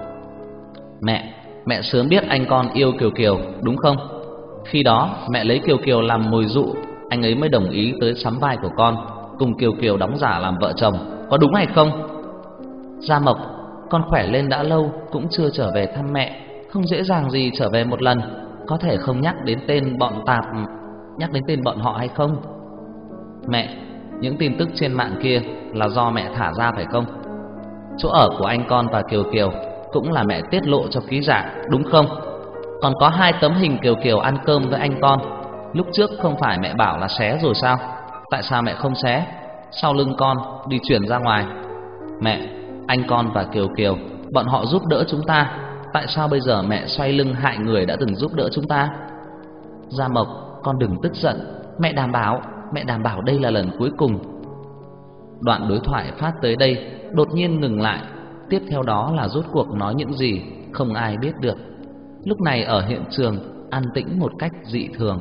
mẹ sớm biết anh con yêu Kiều Kiều đúng không? Khi đó mẹ lấy Kiều Kiều làm mồi dụ, anh ấy mới đồng ý tới sắm vai của con, cùng Kiều Kiều đóng giả làm vợ chồng, có đúng hay không? Gia Mộc, con khỏe lên đã lâu cũng chưa trở về thăm mẹ, không dễ dàng gì trở về một lần. Có thể không nhắc đến tên bọn tạp, nhắc đến tên bọn họ hay không? Mẹ, những tin tức trên mạng kia là do mẹ thả ra phải không? Chỗ ở của anh con và Kiều Kiều cũng là mẹ tiết lộ cho ký giả đúng không? Còn có 2 tấm hình Kiều Kiều ăn cơm với anh con, lúc trước không phải mẹ bảo là xé rồi sao? Tại sao mẹ không xé? Sau lưng con đi chuyển ra ngoài. Mẹ, anh con và Kiều Kiều, bọn họ giúp đỡ chúng ta, tại sao bây giờ mẹ xoay lưng hại người đã từng giúp đỡ chúng ta? Gia Mộc, con đừng tức giận, mẹ đảm bảo đây là lần cuối cùng. Đoạn đối thoại phát tới đây đột nhiên ngừng lại, tiếp theo đó là rốt cuộc nói những gì không ai biết được. Lúc này ở hiện trường an tĩnh một cách dị thường.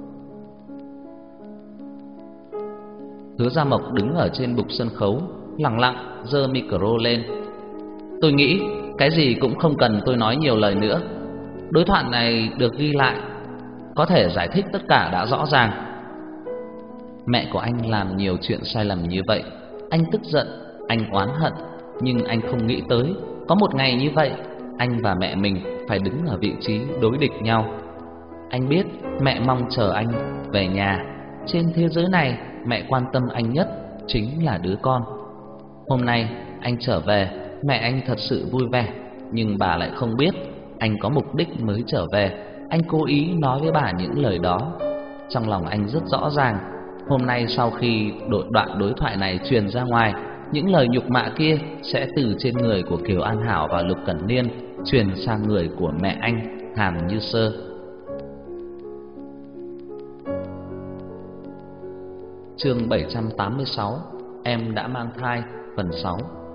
Hứa Gia Mộc đứng ở trên bục sân khấu, lặng lặng giơ micro lên. Tôi nghĩ cái gì cũng không cần tôi nói nhiều lời nữa. Đối thoại này được ghi lại, có thể giải thích tất cả đã rõ ràng. Mẹ của anh làm nhiều chuyện sai lầm như vậy, anh tức giận, anh oán hận, nhưng anh không nghĩ tới có một ngày như vậy anh và mẹ mình phải đứng ở vị trí đối địch nhau. Anh biết mẹ mong chờ anh về nhà. Trên thế giới này, mẹ quan tâm anh nhất chính là đứa con. Hôm nay anh trở về, mẹ anh thật sự vui vẻ, nhưng bà lại không biết anh có mục đích mới trở về. Anh cố ý nói với bà những lời đó. Trong lòng anh rất rõ ràng, hôm nay sau khi đoạn đối thoại này truyền ra ngoài, những lời nhục mạ kia sẽ từ trên người của Kiều An Hảo và Lục Cẩn Niên truyền sang người của mẹ anh, Hàn Như Sơ. Chương 786, Em đã mang thai, phần 6.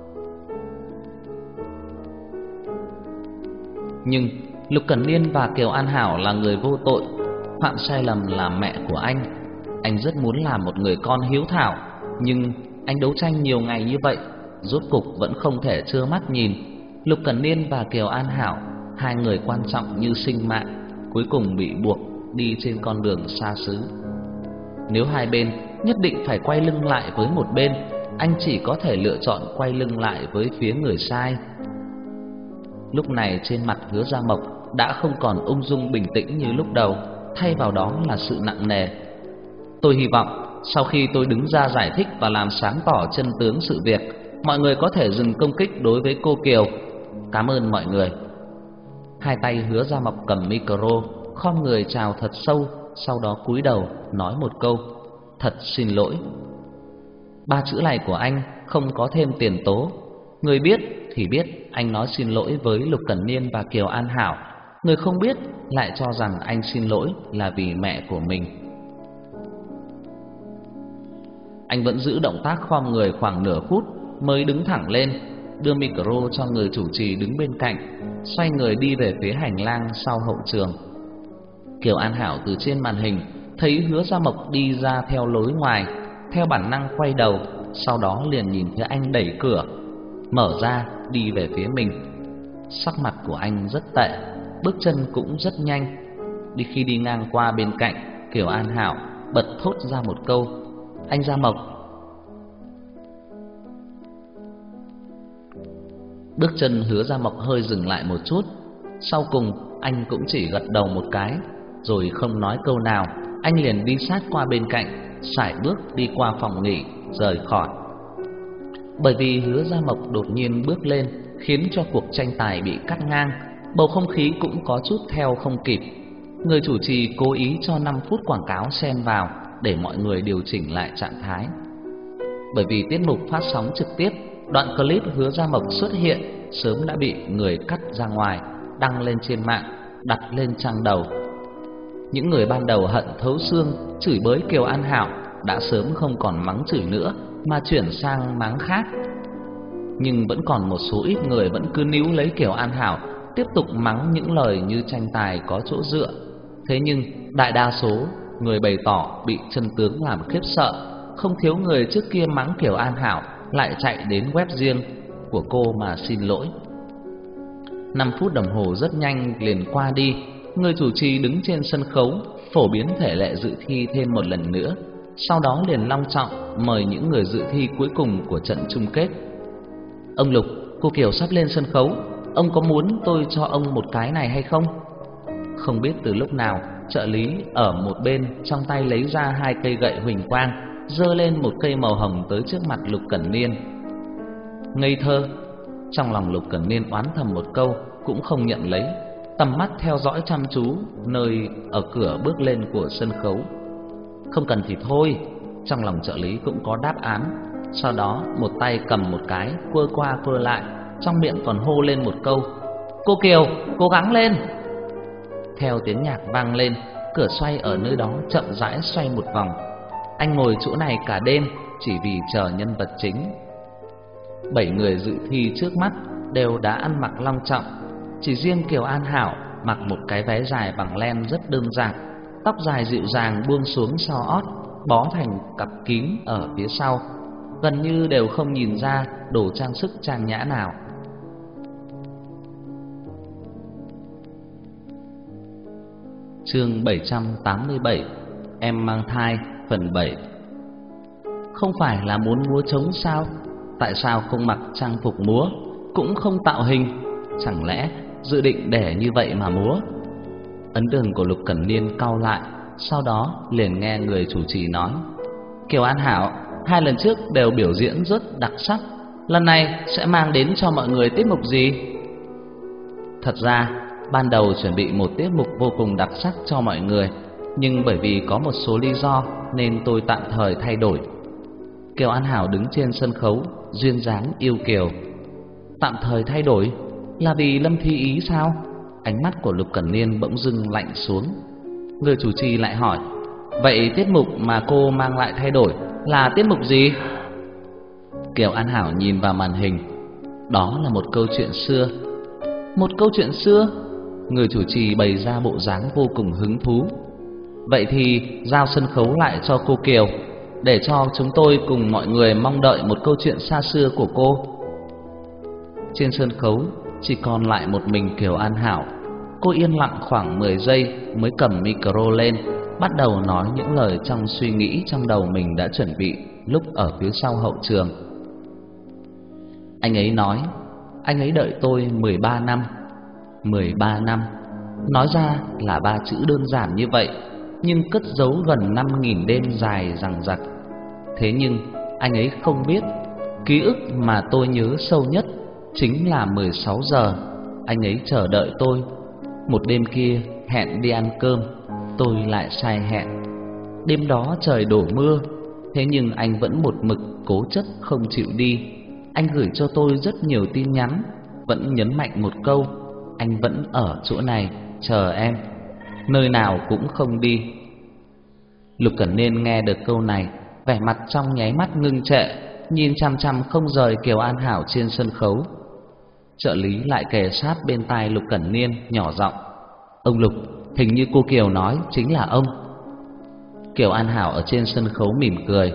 Nhưng Lục Cẩn Niên và Kiều An Hảo là người vô tội, phạm sai lầm là mẹ của anh. Anh rất muốn làm một người con hiếu thảo, nhưng anh đấu tranh nhiều ngày như vậy, rốt cục vẫn không thể trơ mắt nhìn Lục Cẩn Niên và Kiều An Hảo, hai người quan trọng như sinh mạng, cuối cùng bị buộc đi trên con đường xa xứ. Nếu hai bên nhất định phải quay lưng lại với một bên, anh chỉ có thể lựa chọn quay lưng lại với phía người sai. Lúc này trên mặt Hứa Gia Mộc đã không còn ung dung bình tĩnh như lúc đầu, thay vào đó là sự nặng nề. Tôi hy vọng sau khi tôi đứng ra giải thích và làm sáng tỏ chân tướng sự việc, mọi người có thể dừng công kích đối với cô Kiều. Cảm ơn mọi người. Hai tay Hứa Gia Mộc cầm micro, khom người chào thật sâu, sau đó cúi đầu nói một câu: thật xin lỗi. Ba chữ này của anh không có thêm tiền tố. Người biết thì biết anh nói xin lỗi với Lục Cẩn Niên và Kiều An Hảo, người không biết lại cho rằng anh xin lỗi là vì mẹ của mình. Anh vẫn giữ động tác khom người khoảng nửa phút mới đứng thẳng lên, đưa micro cho người chủ trì đứng bên cạnh, xoay người đi về phía hành lang sau hậu trường. Kiều An Hảo từ trên màn hình thấy Hứa Gia Mộc đi ra theo lối ngoài, theo bản năng quay đầu, sau đó liền nhìn thấy anh đẩy cửa mở ra đi về phía mình. Sắc mặt của anh rất tệ, bước chân cũng rất nhanh. Khi đi ngang qua bên cạnh, Kiều An Hảo bật thốt ra một câu: anh Gia Mộc. Bước chân Hứa Gia Mộc hơi dừng lại một chút, sau cùng anh cũng chỉ gật đầu một cái, rồi không nói câu nào, anh liền đi sát qua bên cạnh, sải bước đi qua phòng nghỉ, rời khỏi. Bởi vì Hứa Gia Mộc đột nhiên bước lên, khiến cho cuộc tranh tài bị cắt ngang, bầu không khí cũng có chút theo không kịp. Người chủ trì cố ý cho 5 phút quảng cáo xen vào để mọi người điều chỉnh lại trạng thái. Bởi vì tiết mục phát sóng trực tiếp, đoạn clip Hứa Gia Mộc xuất hiện sớm đã bị người cắt ra ngoài, đăng lên trên mạng, đặt lên trang đầu. Những người ban đầu hận thấu xương chửi bới Kiều An Hảo đã sớm không còn mắng chửi nữa, mà chuyển sang mắng khác. Nhưng vẫn còn một số ít người vẫn cứ níu lấy Kiều An Hảo, tiếp tục mắng những lời như tranh tài có chỗ dựa. Thế nhưng đại đa số người bày tỏ bị chân tướng làm khiếp sợ. Không thiếu người trước kia mắng Kiều An Hảo lại chạy đến web riêng của cô mà xin lỗi. 5 phút đồng hồ rất nhanh liền qua đi. Người chủ trì đứng trên sân khấu phổ biến thể lệ dự thi thêm một lần nữa, sau đó liền long trọng mời những người dự thi cuối cùng của trận chung kết. Ông Lục, cô Kiều sắp lên sân khấu, ông có muốn tôi cho ông một cái này hay không? Không biết từ lúc nào, trợ lý ở một bên trong tay lấy ra 2 cây gậy huỳnh quang, giơ lên một cây màu hồng tới trước mặt Lục Cẩn Niên. Ngây thơ. Trong lòng Lục Cẩn Niên oán thầm một câu, cũng không nhận lấy, tầm mắt theo dõi chăm chú nơi ở cửa bước lên của sân khấu. Không cần thì thôi. Trong lòng trợ lý cũng có đáp án. Sau đó một tay cầm một cái, quơ qua quơ lại, trong miệng còn hô lên một câu: cô Kiều, cố gắng lên. Theo tiếng nhạc vang lên, cửa xoay ở nơi đó chậm rãi xoay một vòng. Anh ngồi chỗ này cả đêm chỉ vì chờ nhân vật chính. 7 người dự thi trước mắt đều đã ăn mặc long trọng, chỉ riêng Kiều An Hảo mặc một cái váy dài bằng len rất đơn giản, tóc dài dịu dàng buông xuống sau ót, bó thành cặp kín ở phía sau, gần như đều không nhìn ra đồ trang sức trang nhã nào. Chương 787, Em mang thai, phần 7. Không phải là muốn múa trống sao? Tại sao không mặc trang phục múa, cũng không tạo hình? Chẳng lẽ dự định để như vậy mà múa? Ấn đường của Lục Cẩn Niên cau lại, sau đó liền nghe người chủ trì nói: Kiều An Hảo, 2 lần trước đều biểu diễn rất đặc sắc, lần này sẽ mang đến cho mọi người tiết mục gì? Thật ra, ban đầu chuẩn bị một tiết mục vô cùng đặc sắc cho mọi người, nhưng bởi vì có một số lý do nên tôi tạm thời thay đổi. Kiều An Hảo đứng trên sân khấu, duyên dáng yêu kiều. Tạm thời thay đổi là vì Lâm Thi Ý sao? Ánh mắt của Lục Cẩn Niên bỗng dưng lạnh xuống. Người chủ trì lại hỏi, vậy tiết mục mà cô mang lại thay đổi là tiết mục gì? Kiều An Hảo nhìn vào màn hình. Đó là một câu chuyện xưa. Một câu chuyện xưa? Người chủ trì bày ra bộ dáng vô cùng hứng thú. Vậy thì giao sân khấu lại cho cô Kiều, để cho chúng tôi cùng mọi người mong đợi một câu chuyện xa xưa của cô. Trên sân khấu chỉ còn lại một mình Kiều An Hảo. Cô yên lặng khoảng 10 giây mới cầm micro lên, bắt đầu nói những lời trong suy nghĩ trong đầu mình đã chuẩn bị lúc ở phía sau hậu trường. Anh ấy nói, anh ấy đợi tôi 13 năm. 13 năm. Nói ra là 3 chữ đơn giản như vậy, nhưng cất giấu gần 5.000 đêm dài dằng dặc. Thế nhưng anh ấy không biết, ký ức mà tôi nhớ sâu nhất chính là 16 giờ anh ấy chờ đợi tôi. Một đêm kia hẹn đi ăn cơm, tôi lại sai hẹn. Đêm đó trời đổ mưa, thế nhưng anh vẫn một mực cố chấp không chịu đi. Anh gửi cho tôi rất nhiều tin nhắn, vẫn nhấn mạnh một câu, anh vẫn ở chỗ này chờ em, nơi nào cũng không đi. Lục Cẩn Niên nghe được câu này, vẻ mặt trong nháy mắt ngưng trệ, nhìn chằm chằm không rời Kiều An Hảo trên sân khấu. Trợ lý lại kề sát bên tai Lục Cẩn Niên nhỏ giọng, ông Lục, hình như cô Kiều nói chính là ông. Kiều An Hảo ở trên sân khấu mỉm cười.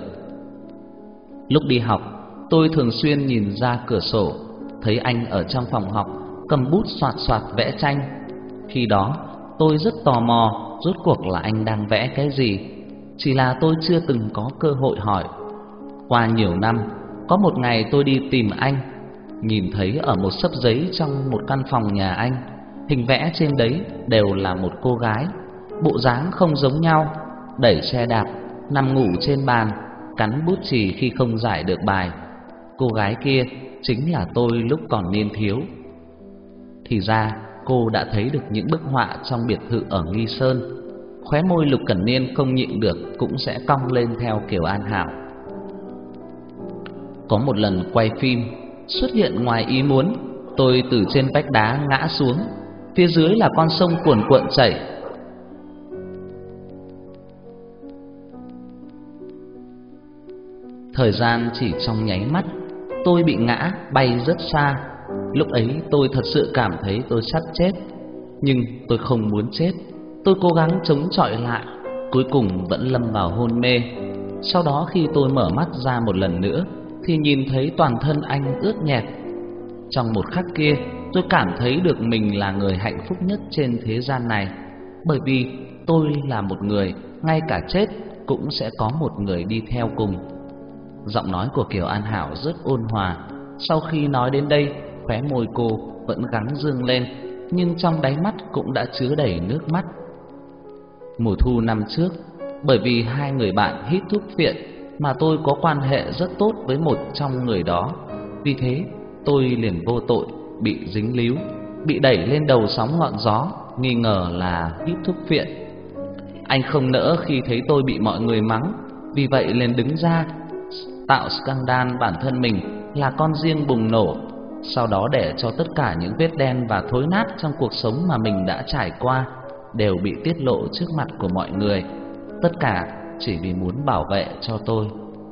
Lúc đi học, tôi thường xuyên nhìn ra cửa sổ, thấy anh ở trong phòng học cầm bút soạt soạt vẽ tranh. Khi đó tôi rất tò mò rốt cuộc là anh đang vẽ cái gì, chỉ là tôi chưa từng có cơ hội hỏi. Qua nhiều năm, có một ngày tôi đi tìm anh, nhìn thấy ở một xấp giấy trong một căn phòng nhà anh, hình vẽ trên đấy đều là một cô gái, bộ dáng không giống nhau, đẩy xe đạp, nằm ngủ trên bàn, cắn bút chì khi không giải được bài. Cô gái kia chính là tôi lúc còn niên thiếu. Thì ra cô đã thấy được những bức họa trong biệt thự ở Nghi Sơn. Khóe môi Lục Cẩn Niên không nhịn được cũng sẽ cong lên theo Kiều An Hảo. Có một lần quay phim, xuất hiện ngoài ý muốn, tôi từ trên vách đá ngã xuống, phía dưới là con sông cuồn cuộn chảy. Thời gian chỉ trong nháy mắt, tôi bị ngã bay rất xa. Lúc ấy tôi thật sự cảm thấy tôi sắp chết, nhưng tôi không muốn chết. Tôi cố gắng chống chọi lại, cuối cùng vẫn lâm vào hôn mê. Sau đó khi tôi mở mắt ra một lần nữa thì nhìn thấy toàn thân anh ướt nhẹp. Trong một khắc kia, tôi cảm thấy được mình là người hạnh phúc nhất trên thế gian này, bởi vì tôi là một người ngay cả chết cũng sẽ có một người đi theo cùng. Giọng nói của Kiều An Hảo rất ôn hòa. Sau khi nói đến đây, khóe môi cô vẫn gắng dương lên, nhưng trong đáy mắt cũng đã chứa đầy nước mắt. Mùa thu năm trước, bởi vì hai người bạn hít thuốc phiện mà tôi có quan hệ rất tốt với một trong người đó. Vì thế tôi liền vô tội bị dính líu, bị đẩy lên đầu sóng ngọn gió, nghi ngờ là hít thuốc phiện. Anh không nỡ khi thấy tôi bị mọi người mắng, vì vậy liền đứng ra tạo scandal bản thân mình là con riêng bùng nổ, sau đó để cho tất cả những vết đen và thối nát trong cuộc sống mà mình đã trải qua đều bị tiết lộ trước mặt của mọi người. Tất cả chỉ vì muốn bảo vệ cho tôi.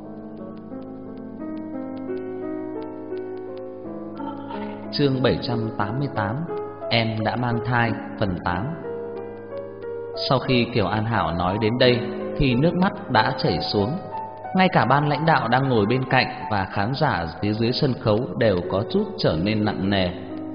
Chương 788, Em đã mang thai, phần 8. Sau khi Kiều An Hảo nói đến đây thì nước mắt đã chảy xuống. Ngay cả ban lãnh đạo đang ngồi bên cạnh và khán giả phía dưới sân khấu đều có chút trở nên nặng nề.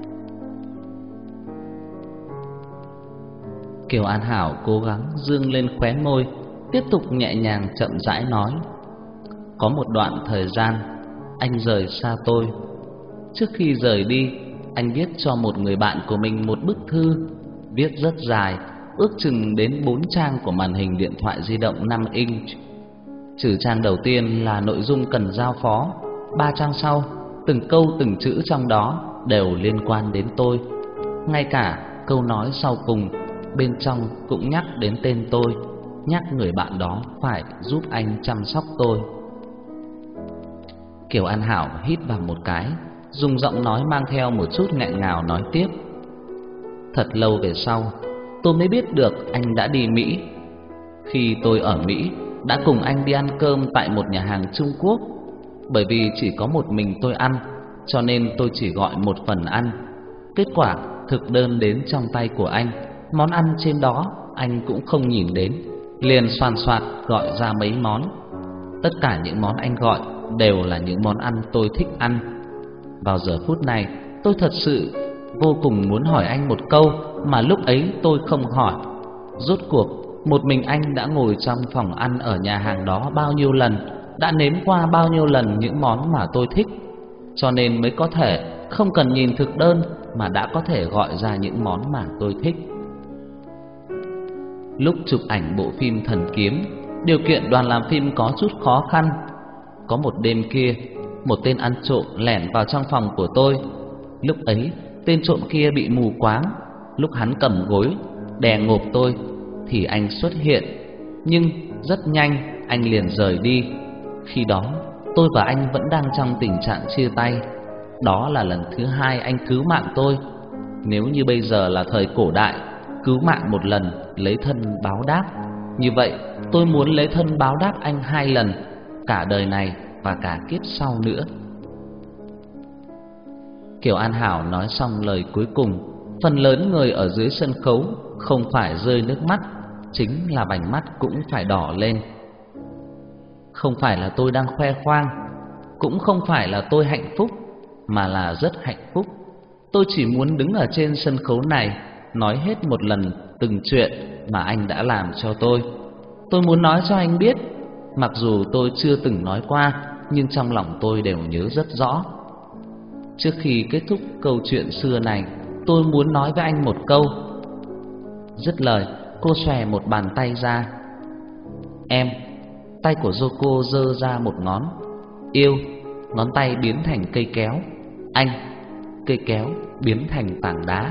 Kiều An Hảo cố gắng dương lên khóe môi, tiếp tục nhẹ nhàng chậm rãi nói: có một đoạn thời gian anh rời xa tôi. Trước khi rời đi, anh viết cho một người bạn của mình một bức thư, viết rất dài, ước chừng đến 4 trang của màn hình điện thoại di động 5 inch. Trừ trang đầu tiên là nội dung cần giao phó, 3 trang sau từng câu từng chữ trong đó đều liên quan đến tôi. Ngay cả câu nói sau cùng bên trong cũng nhắc đến tên tôi, nhắc người bạn đó phải giúp anh chăm sóc tôi. Kiều An Hảo hít vào một cái, dùng giọng nói mang theo một chút nghẹn ngào nói tiếp: thật lâu về sau, tôi mới biết được anh đã đi Mỹ. Khi tôi ở Mỹ, đã cùng anh đi ăn cơm tại một nhà hàng Trung Quốc. Bởi vì chỉ có một mình tôi ăn, cho nên tôi chỉ gọi một phần ăn. Kết quả thực đơn đến trong tay của anh, món ăn trên đó anh cũng không nhìn đến, liền xoàn xoạt gọi ra mấy món. Tất cả những món anh gọi đều là những món ăn tôi thích ăn. Vào giờ phút này, tôi thật sự vô cùng muốn hỏi anh một câu mà lúc ấy tôi không hỏi. Rốt cuộc một mình anh đã ngồi trong phòng ăn ở nhà hàng đó bao nhiêu lần, đã nếm qua bao nhiêu lần những món mà tôi thích, cho nên mới có thể không cần nhìn thực đơn mà đã có thể gọi ra những món mà tôi thích. Lúc chụp ảnh bộ phim Thần Kiếm, điều kiện đoàn làm phim có chút khó khăn. Có một đêm kia, một tên ăn trộm lẻn vào trong phòng của tôi. Lúc ấy, tên trộm kia bị mù quáng. Lúc hắn cầm gối đè ngộp tôi thì anh xuất hiện, nhưng rất nhanh anh liền rời đi. Khi đó, tôi và anh vẫn đang trong tình trạng chia tay. Đó là lần thứ hai anh cứu mạng tôi. Nếu như bây giờ là thời cổ đại, cứu mạng một lần, lấy thân báo đáp. Như vậy, tôi muốn lấy thân báo đáp anh 2 lần, cả đời này và cả kiếp sau nữa. Kiều An Hảo nói xong lời cuối cùng, phần lớn người ở dưới sân khấu không phải rơi nước mắt, chính là vành mắt cũng phải đỏ lên. Không phải là tôi đang khoe khoang, cũng không phải là tôi hạnh phúc, mà là rất hạnh phúc. Tôi chỉ muốn đứng ở trên sân khấu này, nói hết một lần từng chuyện mà anh đã làm cho tôi. Tôi muốn nói cho anh biết, mặc dù tôi chưa từng nói qua, nhưng trong lòng tôi đều nhớ rất rõ. Trước khi kết thúc câu chuyện xưa này, tôi muốn nói với anh một câu. Dứt lời, cô xòe một bàn tay ra. Em. Tay của Yoko giơ ra một ngón. Yêu. Ngón tay biến thành cây kéo. Anh. Cây kéo biến thành tảng đá.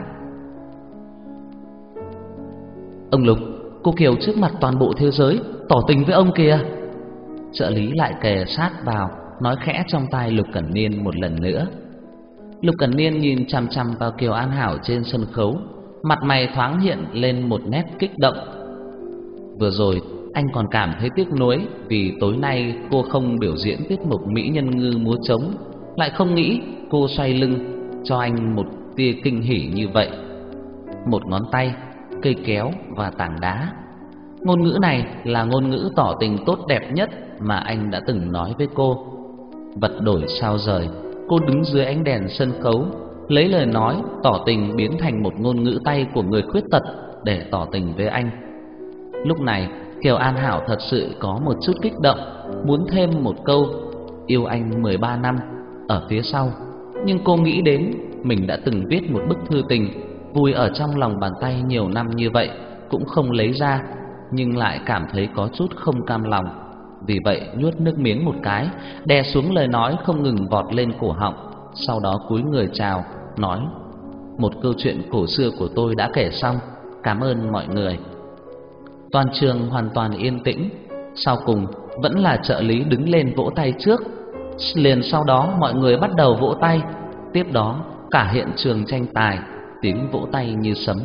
Ông Lục, cô Kiều trước mặt toàn bộ thế giới tỏ tình với ông kìa. Trợ lý lại kề sát vào, nói khẽ trong tai Lục Cẩn Niên một lần nữa. Lục Cẩn Niên nhìn chằm chằm vào Kiều An Hảo trên sân khấu, mặt mày thoáng hiện lên một nét kích động. Vừa rồi anh còn cảm thấy tiếc nuối vì tối nay cô không biểu diễn tiết mục mỹ nhân ngư múa trống, lại không nghĩ cô xoay lưng cho anh một tia kinh hỉ như vậy. Một ngón tay, cây kéo và tảng đá. Ngôn ngữ này là ngôn ngữ tỏ tình tốt đẹp nhất mà anh đã từng nói với cô. Vật đổi sao rời, cô đứng dưới ánh đèn sân khấu, lấy lời nói tỏ tình biến thành một ngôn ngữ tay của người khuyết tật để tỏ tình với anh. Lúc này Kiều An Hảo thật sự có một chút kích động, muốn thêm một câu yêu anh 13 năm ở phía sau. Nhưng cô nghĩ đến mình đã từng viết một bức thư tình vùi ở trong lòng bàn tay nhiều năm như vậy cũng không lấy ra, nhưng lại cảm thấy có chút không cam lòng. Vì vậy nuốt nước miếng một cái, đè xuống lời nói không ngừng vọt lên cổ họng. Sau đó cúi người chào, nói: một câu chuyện cổ xưa của tôi đã kể xong, cảm ơn mọi người. Toàn trường hoàn toàn yên tĩnh. Sau cùng vẫn là trợ lý đứng lên vỗ tay trước. Liền sau đó mọi người bắt đầu vỗ tay. Tiếp đó cả hiện trường tranh tài, tiếng vỗ tay như sấm.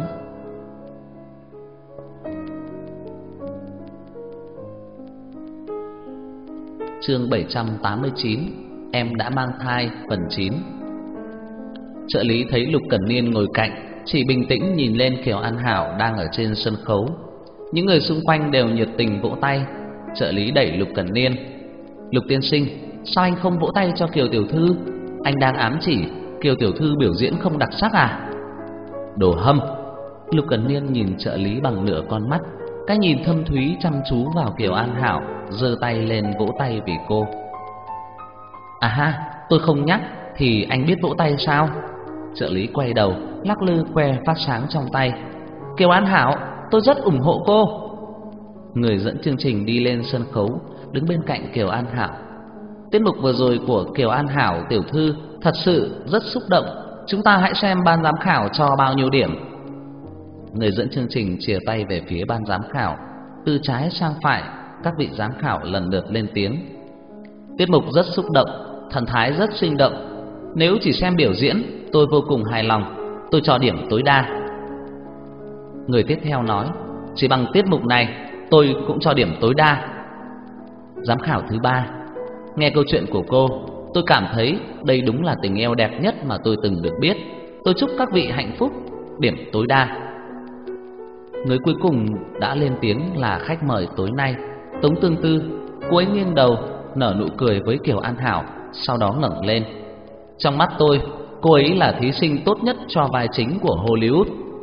Chương 789, em đã mang thai phần 9. Trợ lý thấy Lục Cẩn Niên ngồi cạnh, chỉ bình tĩnh nhìn lên Kiều An Hảo đang ở trên sân khấu. Những người xung quanh đều nhiệt tình vỗ tay. Trợ lý đẩy Lục Cẩn Niên: Lục tiên sinh, sao anh không vỗ tay cho Kiều tiểu thư? Anh đang ám chỉ Kiều tiểu thư biểu diễn không đặc sắc à? Đồ hâm! Lục Cẩn Niên nhìn trợ lý bằng nửa con mắt, cái nhìn thâm thúy chăm chú vào Kiều An Hảo, giơ tay lên vỗ tay vì cô. À ha, tôi không nhắc thì anh biết vỗ tay sao? Trợ lý quay đầu, lắc lư que phát sáng trong tay. Kiều An Hảo, tôi rất ủng hộ cô. Người dẫn chương trình đi lên sân khấu, đứng bên cạnh Kiều An Hảo. Tiết mục vừa rồi của Kiều An Hảo tiểu thư thật sự rất xúc động. Chúng ta hãy xem ban giám khảo cho bao nhiêu điểm. Người dẫn chương trình chìa tay về phía ban giám khảo. Từ trái sang phải, các vị giám khảo lần lượt lên tiếng. Tiết mục rất xúc động, thần thái rất sinh động. Nếu chỉ xem biểu diễn, tôi vô cùng hài lòng. Tôi cho điểm tối đa. Người tiếp theo nói, chỉ bằng tiết mục này, tôi cũng cho điểm tối đa. Giám khảo thứ ba, nghe câu chuyện của cô, tôi cảm thấy đây đúng là tình yêu đẹp nhất mà tôi từng được biết. Tôi chúc các vị hạnh phúc, điểm tối đa. Người cuối cùng đã lên tiếng là khách mời tối nay, Tống Tương Tư. Cô ấy nghiêng đầu, nở nụ cười với Kiều An Hảo, sau đó ngẩng lên. Trong mắt tôi, cô ấy là thí sinh tốt nhất cho vai chính của Hollywood.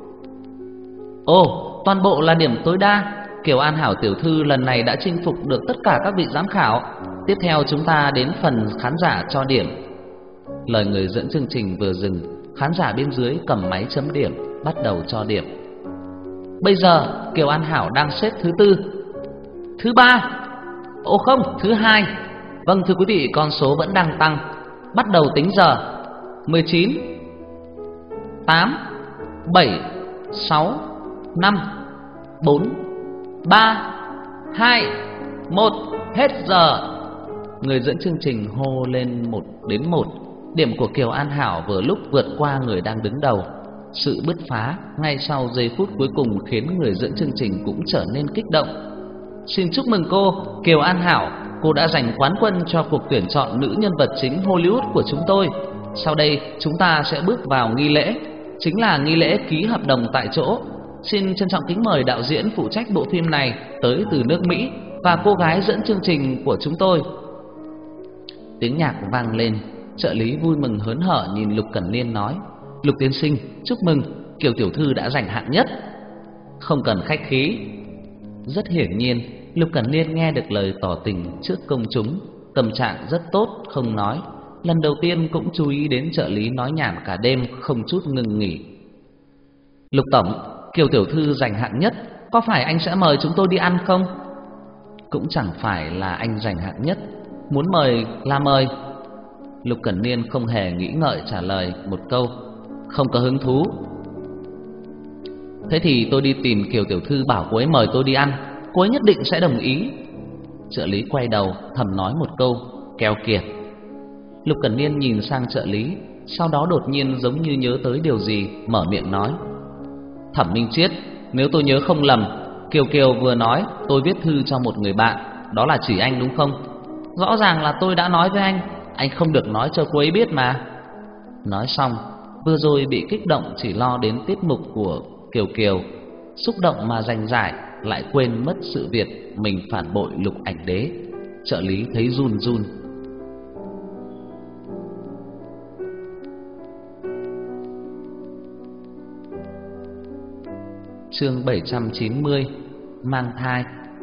Ồ, toàn bộ là điểm tối đa. Kiều An Hảo tiểu thư lần này đã chinh phục được tất cả các vị giám khảo. Tiếp theo chúng ta đến phần khán giả cho điểm. Lời người dẫn chương trình vừa dừng, khán giả bên dưới cầm máy chấm điểm, bắt đầu cho điểm. Bây giờ Kiều An Hảo đang xếp thứ tư, thứ ba, ồ không, thứ hai. Vâng thưa quý vị, con số vẫn đang tăng. Bắt đầu tính giờ. 19, 8, 7, 6, 5, 4, 3, 2, 1, hết giờ. Người dẫn chương trình hô lên 1 đến 1. Điểm của Kiều An Hảo vừa lúc vượt qua người đang đứng đầu. Sự bứt phá ngay sau giây phút cuối cùng khiến người dẫn chương trình cũng trở nên kích động. Xin chúc mừng cô, Kiều An Hảo. Cô đã giành quán quân cho cuộc tuyển chọn nữ nhân vật chính Hollywood của chúng tôi. Sau đây chúng ta sẽ bước vào nghi lễ, chính là nghi lễ ký hợp đồng tại chỗ. Xin trân trọng kính mời đạo diễn phụ trách bộ phim này tới từ nước Mỹ và cô gái dẫn chương trình của chúng tôi. Tiếng nhạc vang lên, trợ lý vui mừng hớn hở nhìn Lục Cẩn Niên nói: Lục tiên sinh, chúc mừng, Kiều tiểu thư đã giành hạng nhất. Không cần khách khí. Rất hiển nhiên, Lục Cẩn Niên nghe được lời tỏ tình trước công chúng, tâm trạng rất tốt, không nói. Lần đầu tiên cũng chú ý đến trợ lý nói nhảm cả đêm không chút ngừng nghỉ. Lục tổng, Kiều tiểu thư giành hạng nhất, có phải anh sẽ mời chúng tôi đi ăn không? Cũng chẳng phải là anh giành hạng nhất, muốn mời là mời. Lục Cẩn Niên không hề nghĩ ngợi trả lời một câu: không có hứng thú. Thế thì tôi đi tìm Kiều tiểu thư bảo cô ấy mời tôi đi ăn, cô ấy nhất định sẽ đồng ý. Trợ lý quay đầu thầm nói một câu: keo kiệt. Lục Cẩn Niên nhìn sang trợ lý, sau đó đột nhiên giống như nhớ tới điều gì, mở miệng nói: Thẩm Minh Chiết, nếu tôi nhớ không lầm, Kiều Kiều vừa nói tôi viết thư cho một người bạn, đó là chỉ anh đúng không? Rõ ràng là tôi đã nói với anh không được nói cho cô ấy biết mà. Nói xong, vừa rồi bị kích động chỉ lo đến tiết mục của Kiều Kiều, xúc động mà giành giải, lại quên mất sự việc mình phản bội Lục Ảnh Đế. Trợ lý thấy run run. Chương 790, mang thai.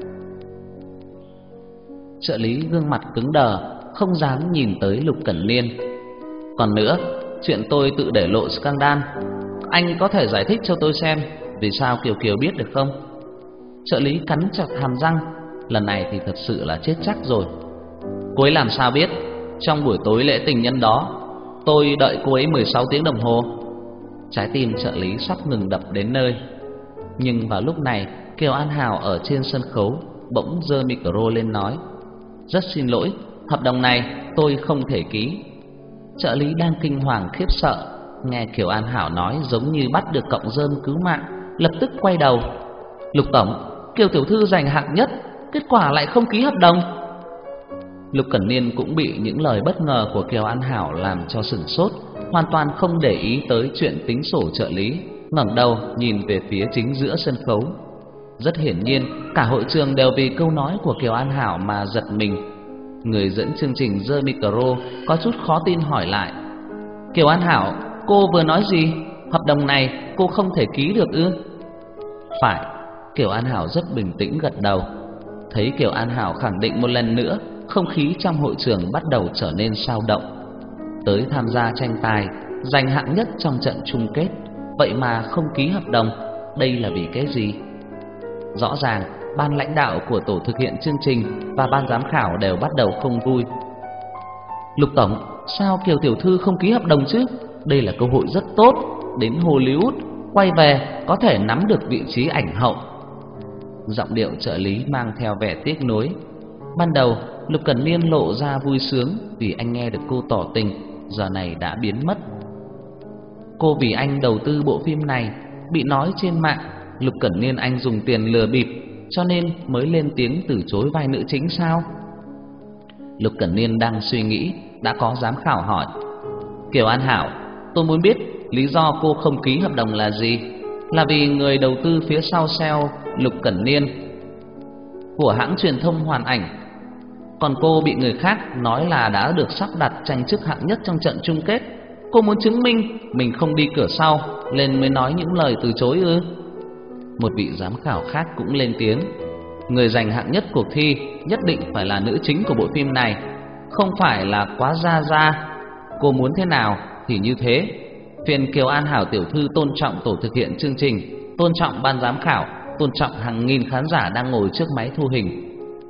Trợ lý gương mặt cứng đờ, không dám nhìn tới Lục Cẩn Niên. Còn nữa, chuyện tôi tự để lộ scandal, anh có thể giải thích cho tôi xem vì sao Kiều Kiều biết được không? Trợ lý cắn chặt hàm răng, lần này thì thật sự là chết chắc rồi. Cô ấy làm sao biết? Trong buổi tối lễ tình nhân đó, tôi đợi cô ấy 16 tiếng đồng hồ. Trái tim trợ lý sắp ngừng đập đến nơi. Nhưng vào lúc này, Kiều An Hảo ở trên sân khấu bỗng giơ micro lên nói: rất xin lỗi, hợp đồng này tôi không thể ký. Trợ lý đang kinh hoàng khiếp sợ, nghe Kiều An Hảo nói giống như bắt được cọng rơm cứu mạng, lập tức quay đầu: Lục tổng, Kiều tiểu thư giành hạng nhất, kết quả lại không ký hợp đồng. Lục Cẩn Niên cũng bị những lời bất ngờ của Kiều An Hảo làm cho sửng sốt, hoàn toàn không để ý tới chuyện tính sổ trợ lý, ngẩng đầu nhìn về phía chính giữa sân khấu. Rất hiển nhiên, cả hội trường đều vì câu nói của Kiều An Hảo mà giật mình. Người dẫn chương trình giơ micro, có chút khó tin hỏi lại: Kiều An Hảo, cô vừa nói gì? Hợp đồng này cô không thể ký được ư? Phải. Kiều An Hảo rất bình tĩnh gật đầu. Thấy Kiều An Hảo khẳng định một lần nữa, không khí trong hội trường bắt đầu trở nên sao động. Tới tham gia tranh tài, giành hạng nhất trong trận chung kết, vậy mà không ký hợp đồng, đây là vì cái gì? Rõ ràng, ban lãnh đạo của tổ thực hiện chương trình và ban giám khảo đều bắt đầu không vui. Lục tổng, sao Kiều tiểu thư không ký hợp đồng chứ? Đây là cơ hội rất tốt, đến Hollywood quay về có thể nắm được vị trí ảnh hậu. Giọng điệu trợ lý mang theo vẻ tiếc nuối. Ban đầu Lục Cẩn Niên lộ ra vui sướng vì anh nghe được cô tỏ tình, giờ này đã biến mất. Cô vì anh đầu tư bộ phim này, bị nói trên mạng Lục Cẩn Niên anh dùng tiền lừa bịp, cho nên mới lên tiếng từ chối vai nữ chính sao? Lục Cẩn Niên đang suy nghĩ, đã có giám khảo hỏi: Kiều An Hảo, tôi muốn biết lý do cô không ký hợp đồng là gì? Là vì người đầu tư phía sau SEO Lục Cẩn Niên của hãng truyền thông Hoàn Ảnh, còn cô bị người khác nói là đã được sắp đặt tranh chức hạng nhất trong trận chung kết. Cô muốn chứng minh mình không đi cửa sau nên mới nói những lời từ chối ư? Một vị giám khảo khác cũng lên tiếng: người giành hạng nhất cuộc thi nhất định phải là nữ chính của bộ phim này, không phải là quá gia gia. Cô muốn thế nào thì như thế. Phiền Kiều An Hảo tiểu thư tôn trọng tổ thực hiện chương trình, tôn trọng ban giám khảo, tôn trọng hàng nghìn khán giả đang ngồi trước máy thu hình.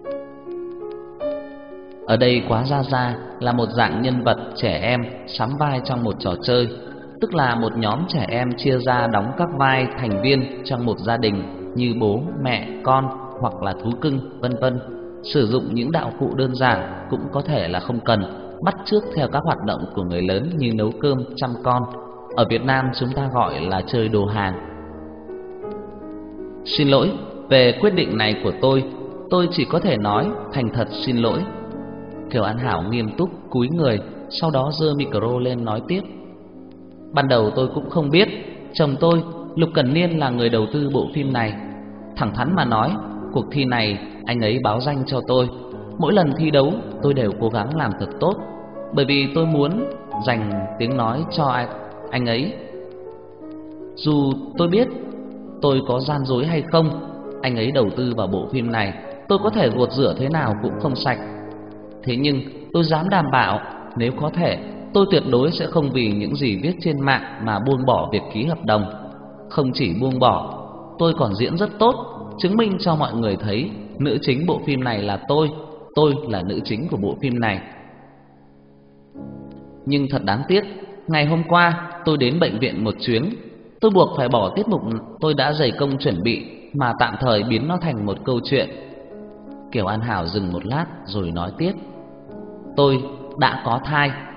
Ở đây quá gia gia là một dạng nhân vật trẻ em sắm vai trong một trò chơi, tức là một nhóm trẻ em chia ra đóng các vai thành viên trong một gia đình như bố, mẹ, con hoặc là thú cưng, vân vân. Sử dụng những đạo cụ đơn giản, cũng có thể là không cần, bắt chước theo các hoạt động của người lớn như nấu cơm, chăm con. Ở Việt Nam chúng ta gọi là chơi đồ hàng. Xin lỗi, về quyết định này của tôi chỉ có thể nói thành thật xin lỗi. Kiều An Hảo nghiêm túc cúi người, sau đó giơ micro lên nói tiếp: ban đầu tôi cũng không biết chồng tôi Lục Cẩn Niên là người đầu tư bộ phim này. Thẳng thắn mà nói, cuộc thi này anh ấy báo danh cho tôi. Mỗi lần thi đấu tôi đều cố gắng làm thật tốt, bởi vì tôi muốn dành tiếng nói cho anh ấy. Dù tôi biết tôi có gian dối hay không, anh ấy đầu tư vào bộ phim này, tôi có thể gột rửa thế nào cũng không sạch. Thế nhưng tôi dám đảm bảo, nếu có thể, tôi tuyệt đối sẽ không vì những gì viết trên mạng mà buông bỏ việc ký hợp đồng. Không chỉ buông bỏ, tôi còn diễn rất tốt, chứng minh cho mọi người thấy nữ chính bộ phim này là tôi là nữ chính của bộ phim này. Nhưng thật đáng tiếc, ngày hôm qua tôi đến bệnh viện một chuyến, tôi buộc phải bỏ tiết mục tôi đã dày công chuẩn bị mà tạm thời biến nó thành một câu chuyện. Kiều An Hảo dừng một lát rồi nói tiếp: tôi đã có thai.